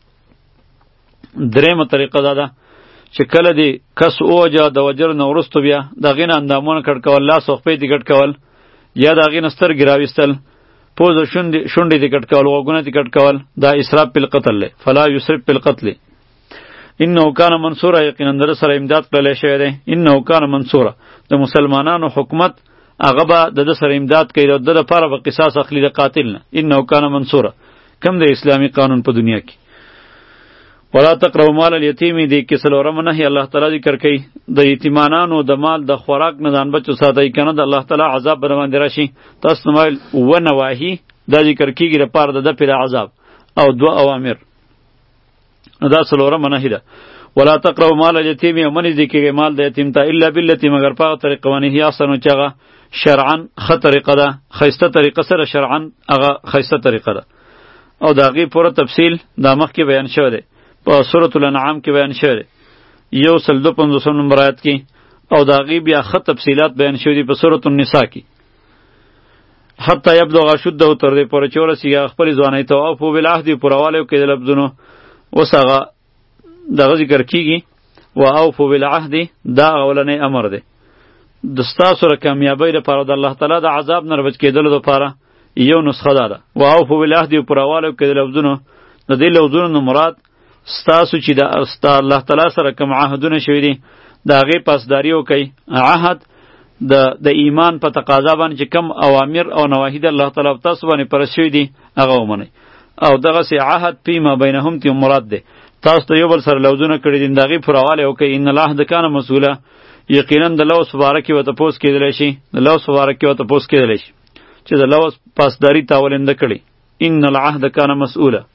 درېیمه طریقه دا ده چې کله دې کس ووجه د وجلو نه وروستو بیا د هغې نه اندامونه کټ کول، لاس او خپې دې کټ کول، یا د هغې نه سترګې راویستل، پوزه شونډې دې کټ کول، غوږونه دې کټ کول، دا اسراف فی القتل دی. فلا یسرف فی القتل انه کان منصورا، یقینا در سره امداد کړلی شوی دی. انه کان منصورا، د مسلمانانو حکومت هغه به د ده سره امداد کوي، د ده لپاره به قصاص اخلي د قاتل نه. انه کان منصورا کم د اسلامي قانون په دنیا کې. ولا تقربوا مال الیتیم، دې کې څلورمه نهي الله تعالی ذکر کوي د یتیمانانو د مال د خوراک نه ځان بچو ساتئ، کنه د الله تعالی عذاب به باندې راشي. تاسو نو و نواهی دا ذکر کیږي لپاره د ده په عذاب او دو اوامر، دا څلورمه نهي ده. ولا تقربوا مال الیتیم، من ذکر مال د یتیم ته الا بالتي مگر په طریقه باندې هي احسن چې هغه شرعا ښه طریقه ده، ښایسته طریقه سره شرعا هغه ښایسته طریقه ده. او د هغې پوره تفصیل دا مخکې بیان شوی دی په سورة الانعام کې بیان شوی دی یو سل دو پنځوسم نمبر آیت کې، او د هغې بیا ښه تفصیلات بیان شوي دي په سورة النساء کې. حتی یبلغ اشده، تر دې پورې چې ورسېږي هغه خپلې ځوانۍ ته. اوفوا بالعهد، پوره کوي د لفظونو. اوس هغه دغه ذکر کیږي و اوفوا بالعهد، دا اولنی امر دی د ستاسو د کامیابۍ لپاره، د الله تعالی د عذاب نه بچ کېدلو لپاره یو نسخه دا ده. و اوفوا بالعهد، پوره کوي د لفظونو. د دې لفظونو نه مراد ستاسو چې د ستا الله تعالی سره کوم عهدونه شوي دي د هغې پاسداري وکئ. عهد د د ایمان په تقاضا باندې چې کم اوامر او نواهی د الله تعالی په تاسو باندې پرست شوي دي هغه ومنئ. او دغسې عهد فیما بینهم تی مراد دی، تاسو ته یو بل سره لوظونه کړي دي، د هغې پوروالې وکئ. ان العهد کان مسؤوله، یقینا د لوث په باره کې به تپوس کېدلی شي، د لوث په باره کې به تپوس کېدلی شي چې د لوث پاسداري تا ولنده کړي. ان العهد کان مسؤوله.